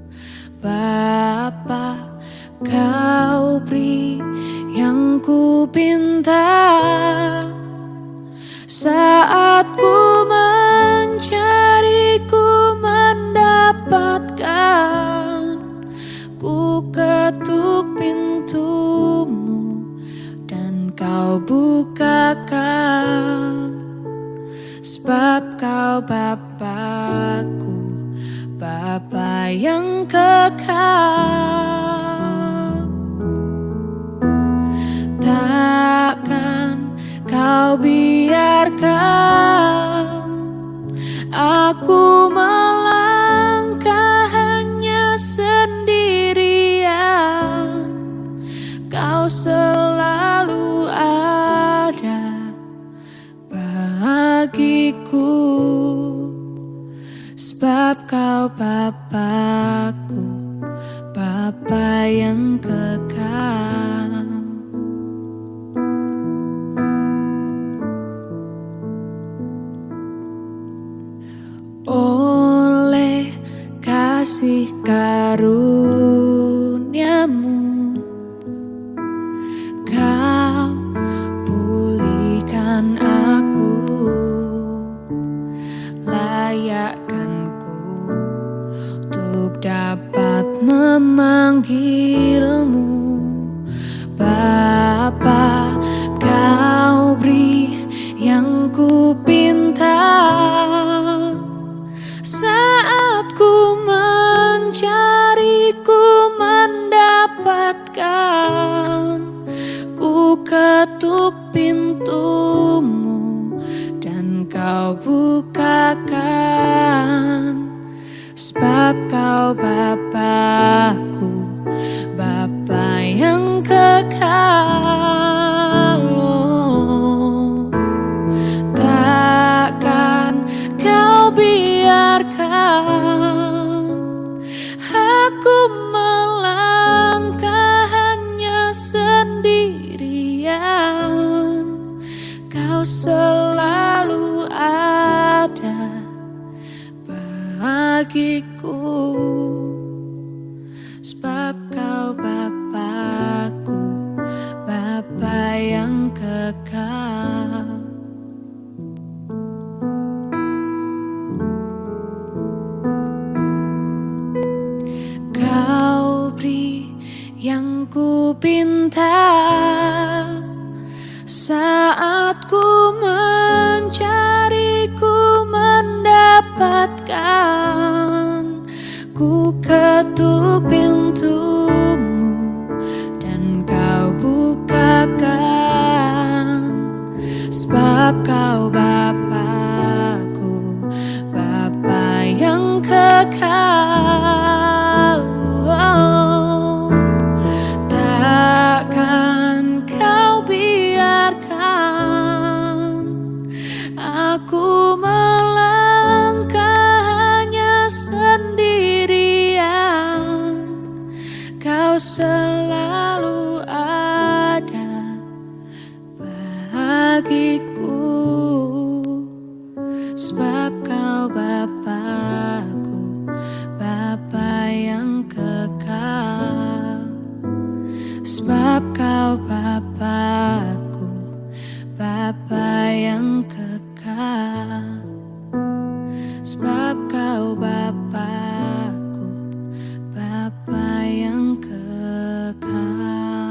Bapa. Kau beri yang ku pinta saat ku mencari, ku mendapatkan. Ku ketuk pintumu dan kau bukakan, sebab kau Bapakku, Bapa yang kekal. Takkan kau biarkan aku melangkah hanya sendirian. Kau selalu ada bagiku, sebab kau Bapakku, Bapa yang kekal. Oleh kasih karuniamu kau pulihkan aku, layakkan ku untuk dapat memanggilmu Bapa. Kau beri yang ku pinta saat ku mencari, ku mendapatkan. Ku ketuk pintumu dan kau bukakan, sebab kau Bapakku, Bapa yang kekal. Oh, takkan kau biarkan aku melangkah hanya sendirian. Kau selalu ada bagiku, sebab kau Bapakku, Bapa yang kekal. Kau beri yang ku pinta saat ku mencari, ku mendapatkan. Ku ketuk pintumu dan kau bukakan, sebab kau Bapakku, Bapa yang kekal. Oh, takkan kau biarkan aku melangkah hanya sendirian. Kau bagiku, sebab kau Bapakku, Bapa yang kekal. Sebab kau Bapakku, Bapa yang kekal. Sebab kau Bapakku, Bapa yang kekal.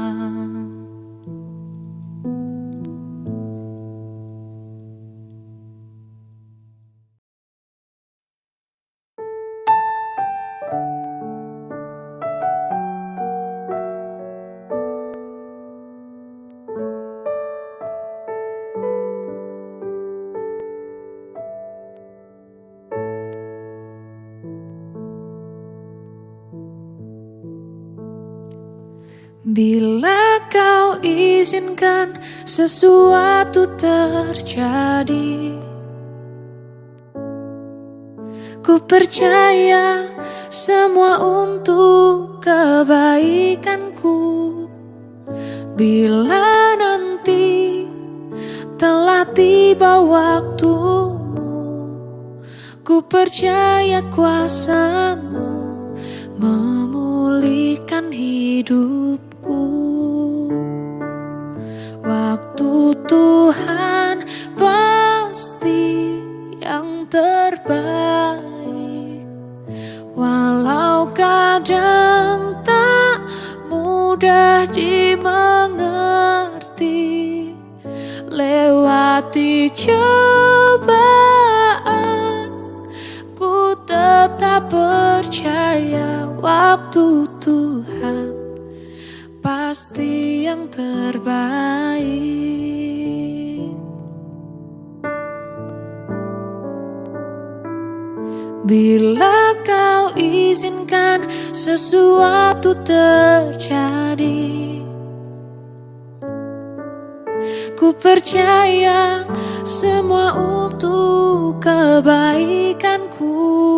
Bila kau izinkan sesuatu terjadi, ku percaya semua untuk kebaikanku. Bila nanti telah tiba waktumu, ku percaya kuasamu memulihkan hidupku. Waktu Tuhan pasti yang terbaik, walau kadang tak mudah dimengerti. Lewati cobaan, ku tetap percaya waktu Tuhan pasti yang terbaik. Bila kau izinkan sesuatu terjadi, ku percaya semua untuk kebaikanku.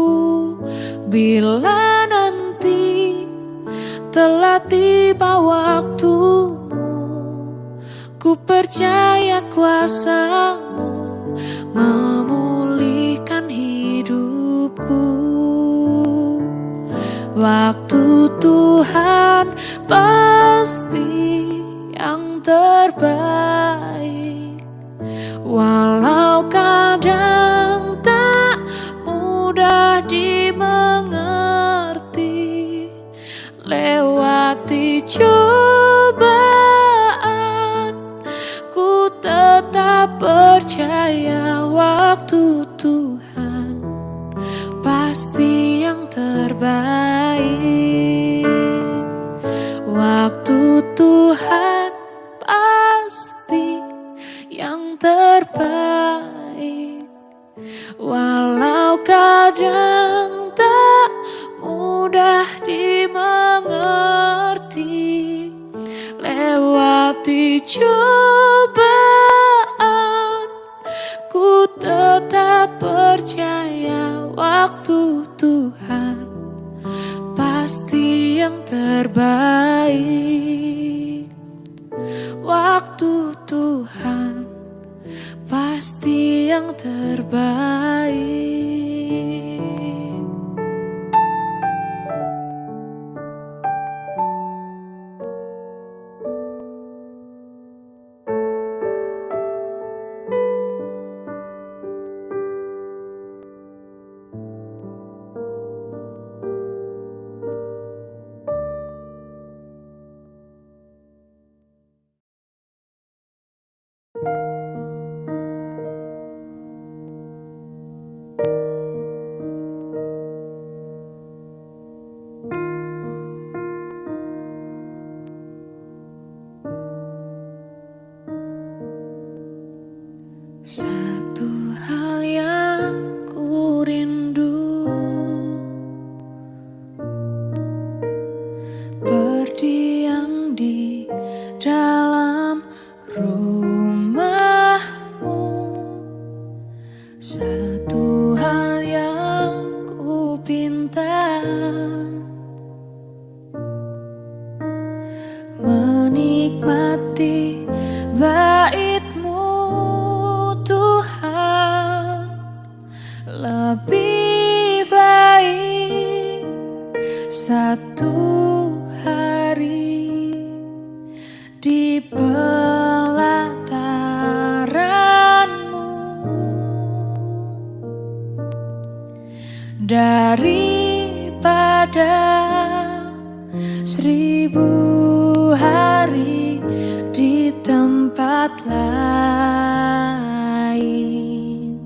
Bila nanti telah tiba waktumu, ku percaya kuasamu memulihkan hidupku. Waktu Tuhan pasti yang terbaik, walau kadang tak mudah dimengerti. Lewati cobaan, ku tetap percaya waktu Tuhan pasti yang terbaik. Waktu Tuhan pasti yang terbaik, walau kadang tak mudah dimengerti. Lewati cobaan, ku tetap percaya waktu Tuhan pasti yang terbaik. Waktu Tuhan pasti yang terbaik. Satu hal yang ku rindu, berdiam di dalam rumahmu. Satu hal yang ku pinta, menikmati baitmu. Satu hari di pelataranmu, daripada seribu hari di tempat lain.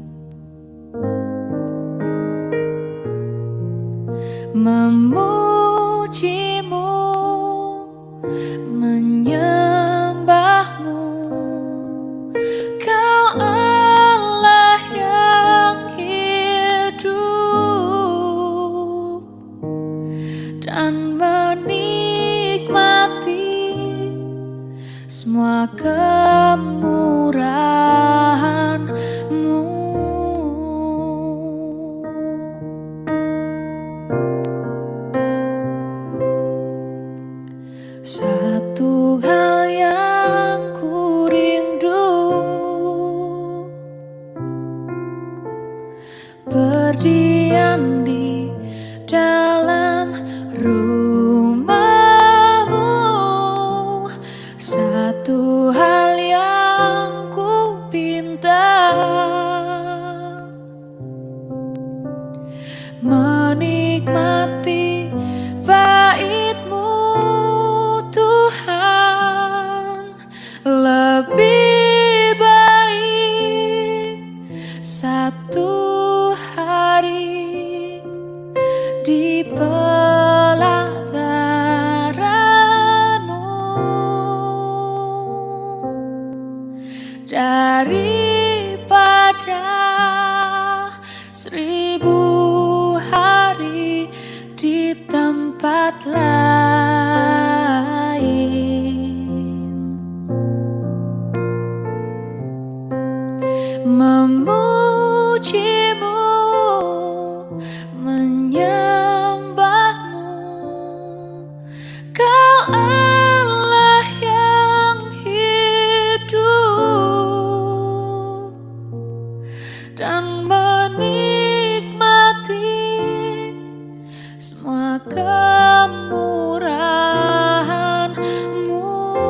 Memujimu, menyembahmu, Kau Allah yang hidup, dan menikmati semua kemurahan-Mu. Satu hal yang ku rindu, berdiam di dalam rumah-Mu. Satu hal yang ku pinta, menikmati bait-Mu Tuhan. Lebih baik satu hari di pelataran-Mu daripada seribu hari di tempat lain. Memujimu, menyembahmu, Kau Allah yang hidup, dan menikmati semua kemurahan-Mu.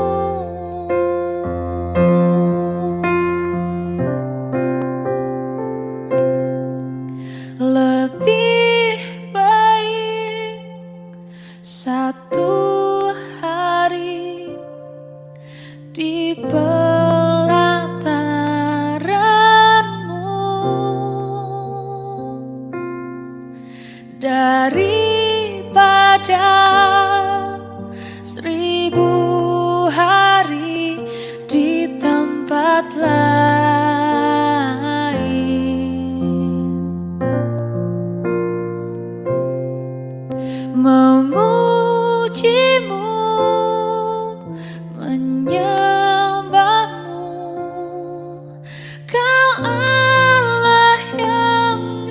Lebih baik satu hari di pelataran-Mu daripada seribu hari di tempat lain. Memujimu, menyembahmu, Kau Allah yang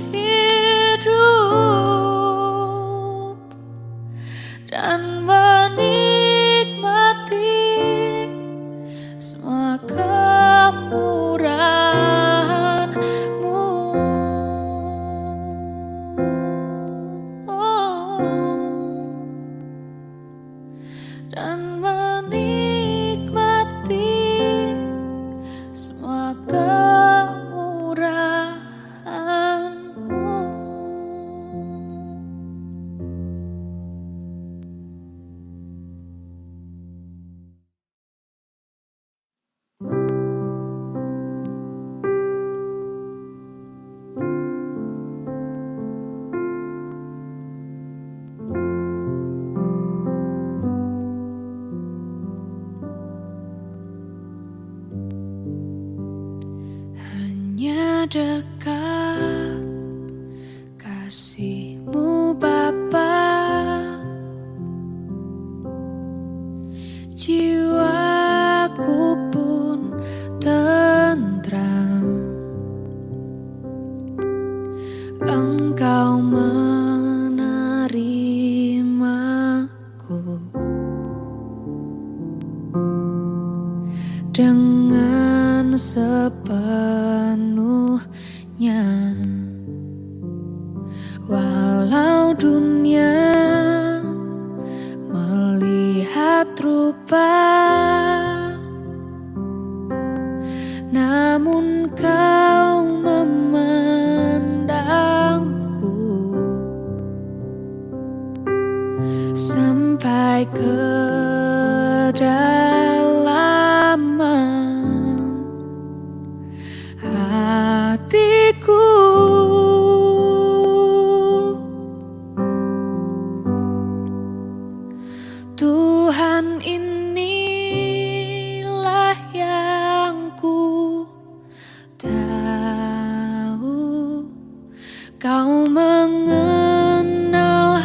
hidup, dan menikmati semua kemurahan-Mu. Dan menikmati semua kemurahan-Mu. Hanya dekat kasih-Mu Bapa, jiwaku pun tentram. Engkau menerimaku dengan sepenuhnya. Walau dunia namun kau memandangku sampai kedalaman hatiku. Tuhan, inilah yang ku tahu, kau mengenal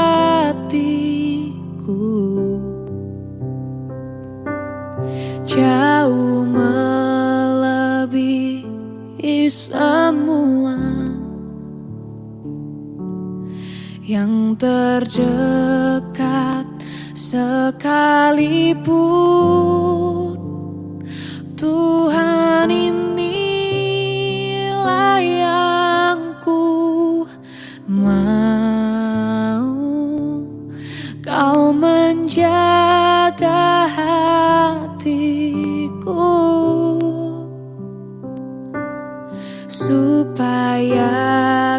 hatiku jauh melebihi semua yang terdekat sekalipun. Tuhan, inilah yang ku mau, kau menjaga hatiku supaya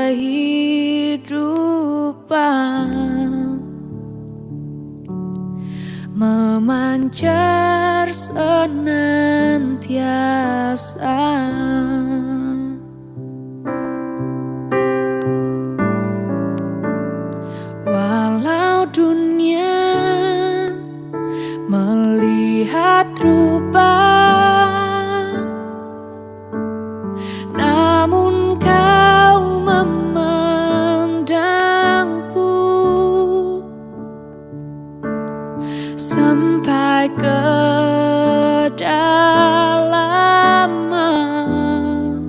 kehidupan memancar senantiasa. Walau dunia melihat rupa, namun kau memandangku sampai kedalaman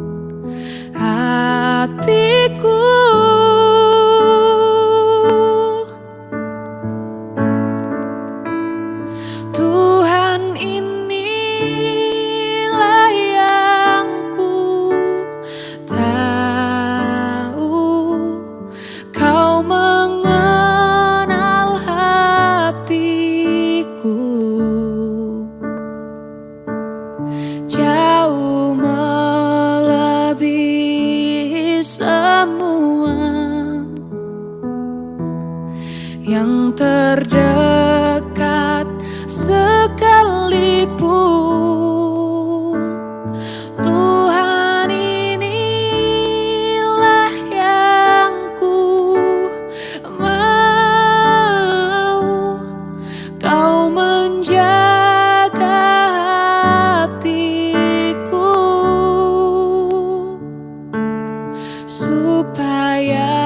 hatiku. Tuhan, inilah yang ku tahu, kau mengenal hatiku jauh melebihi semua yang terdekat sekalipun. Tuhan, inilah yang ku mau, kau menjaga hatiku supaya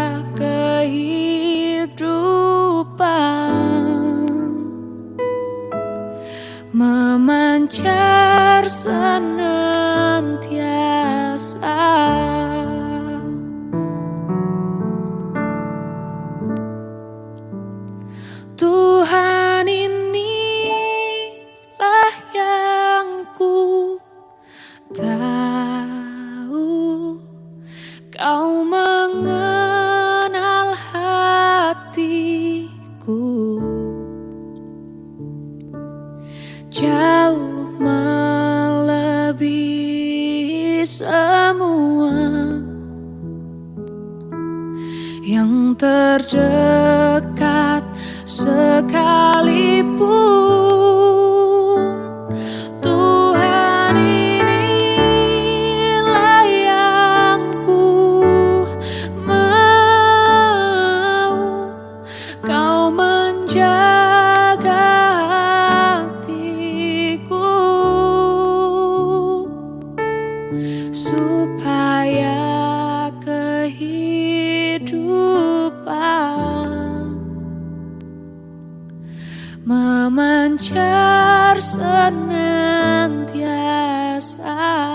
kehidupan memancar senantiasa. Tuhan, inilah yang ku tahu, kau mengenal hatiku jauh melebihi semua yang terdekat sekalipun. Tuhan, inilah yang ku mau, kau menjaga hatiku supaya kehidupan memancar senantiasa.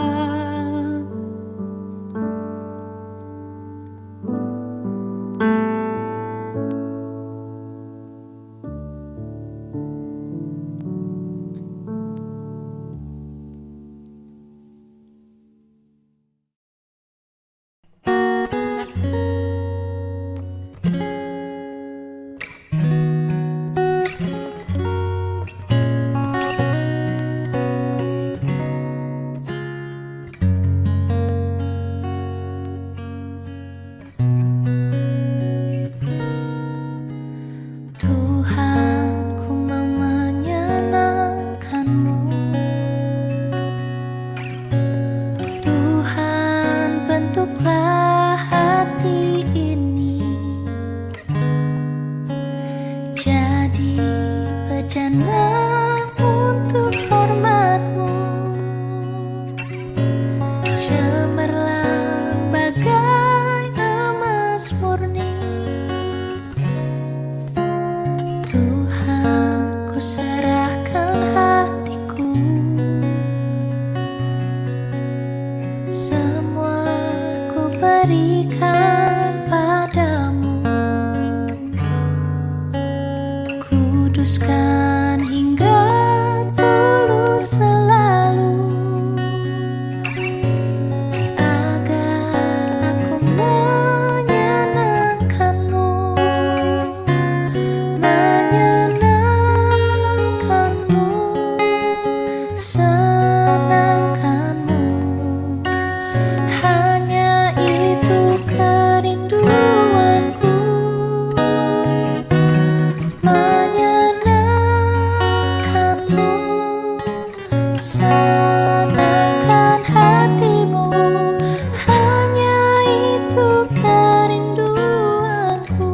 senangkan hatimu, hanya itu kerinduanku.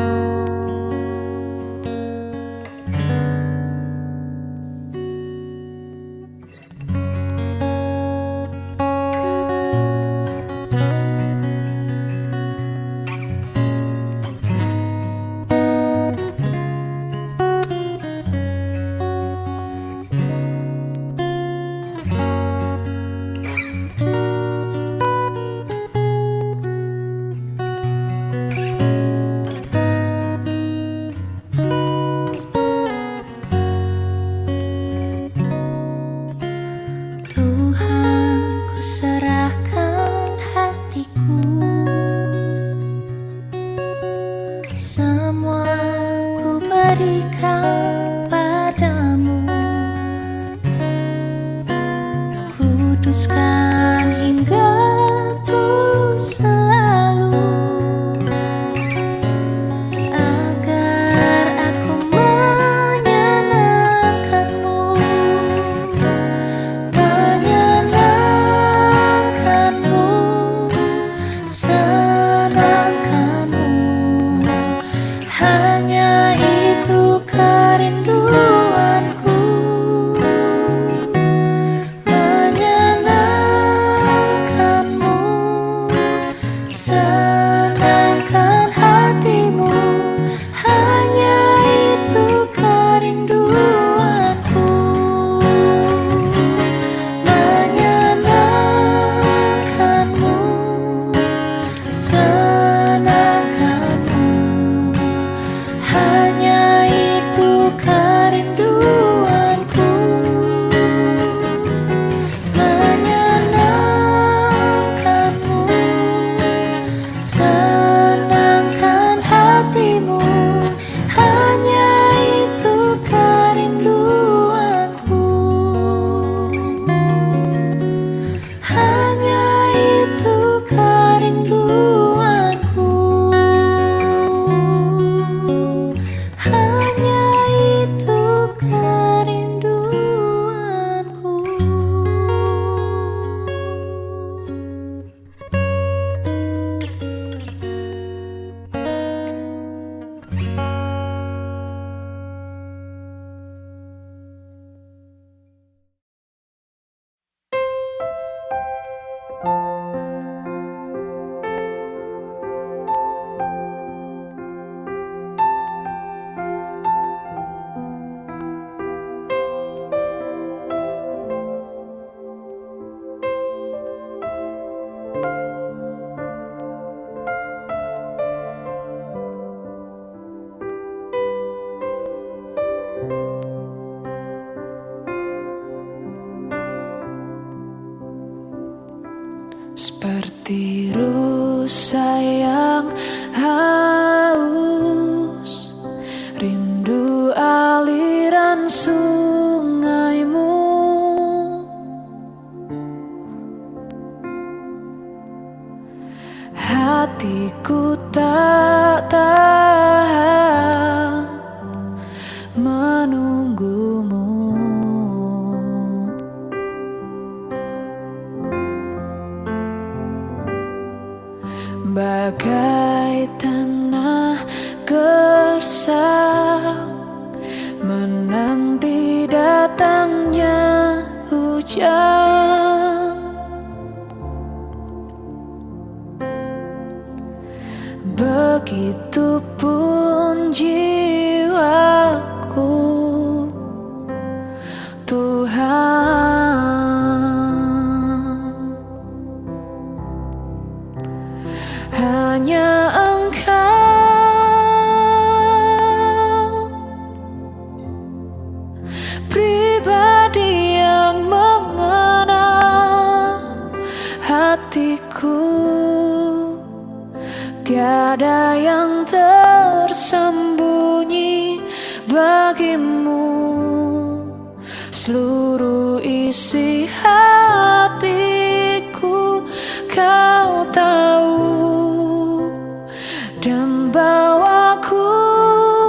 Tuhan, ku serahkan hatiku, semua ku berikan padamu. Kuduskan hingga tulus selalu, agar aku menyenangkanmu, menyenangkanmu, senangkanmu, hanya itu kerinduanku. Menyenangkanmu, senangkan hatimu, hanya itu kerinduanku. Menyenangkanmu, senangkanmu, hanya itu kerinduanku. Menyenangkanmu, senangkan hatimu, hanya itu kerinduanku. Hanya itu kerinduanku. Hanya itu kerinduanku. Seperti rusa yang haus, rindu aliran sungaimu. Hatiku tak tahan menunggumu. Bagai tanah gersang menanti datangnya hujan. Begitupun jiwaku, Tuhan. Hanya Engkau, pribadi yang mengenal hatiku. Tiada yang tersembunyi bagimu, seluruh isi hatiku Kau tahu. Dan bawaku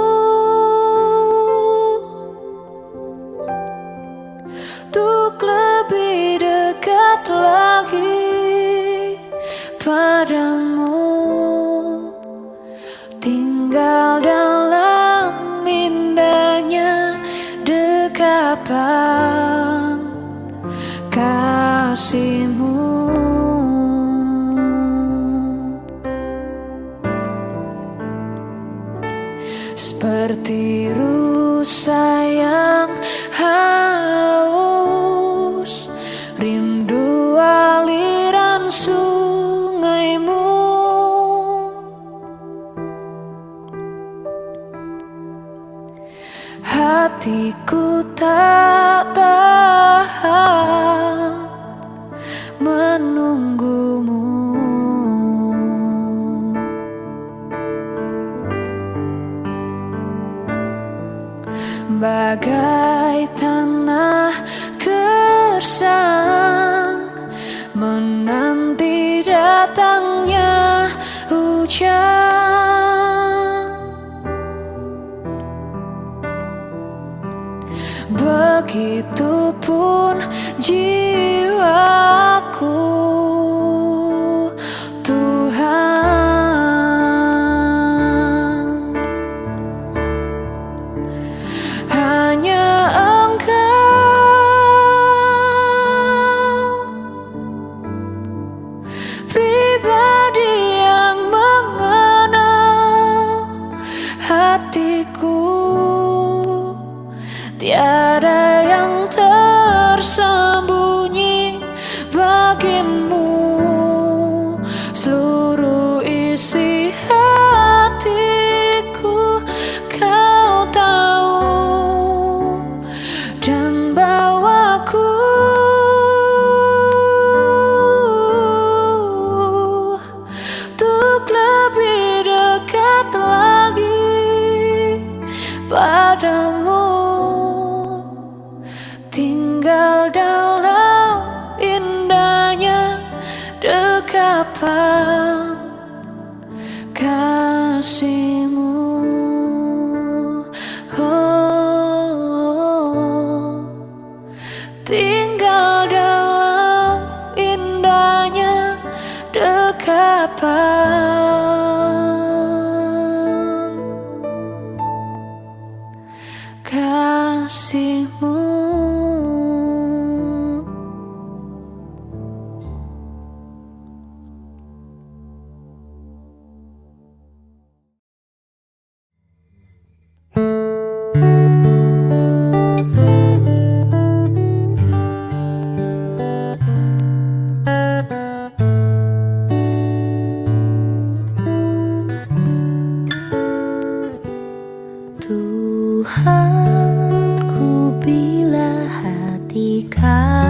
untuk dekat lagi padamu, tinggal dalam indahnya dekapan kasih-Mu. Seperti rusa yang haus, rindu aliran sungai-Mu. Hatiku tak tahan menunggu-Mu. Bagai tanah gersang menanti datangnya hujan, begitupun jiwaku, Tuhan. Hanya Engkau, pribadi yang mengenal hatiku. Tiada yang tersembunyi bagimu, seluruh isi hatiku Kau tahu, dan bawaku untuk lebih dekat lagi padamu, tinggal dalam indahnya dekapan kasih-Mu. Oh, tinggal dalam indahnya dekapan kasih-Mu. Tuhanku, bila hati Kau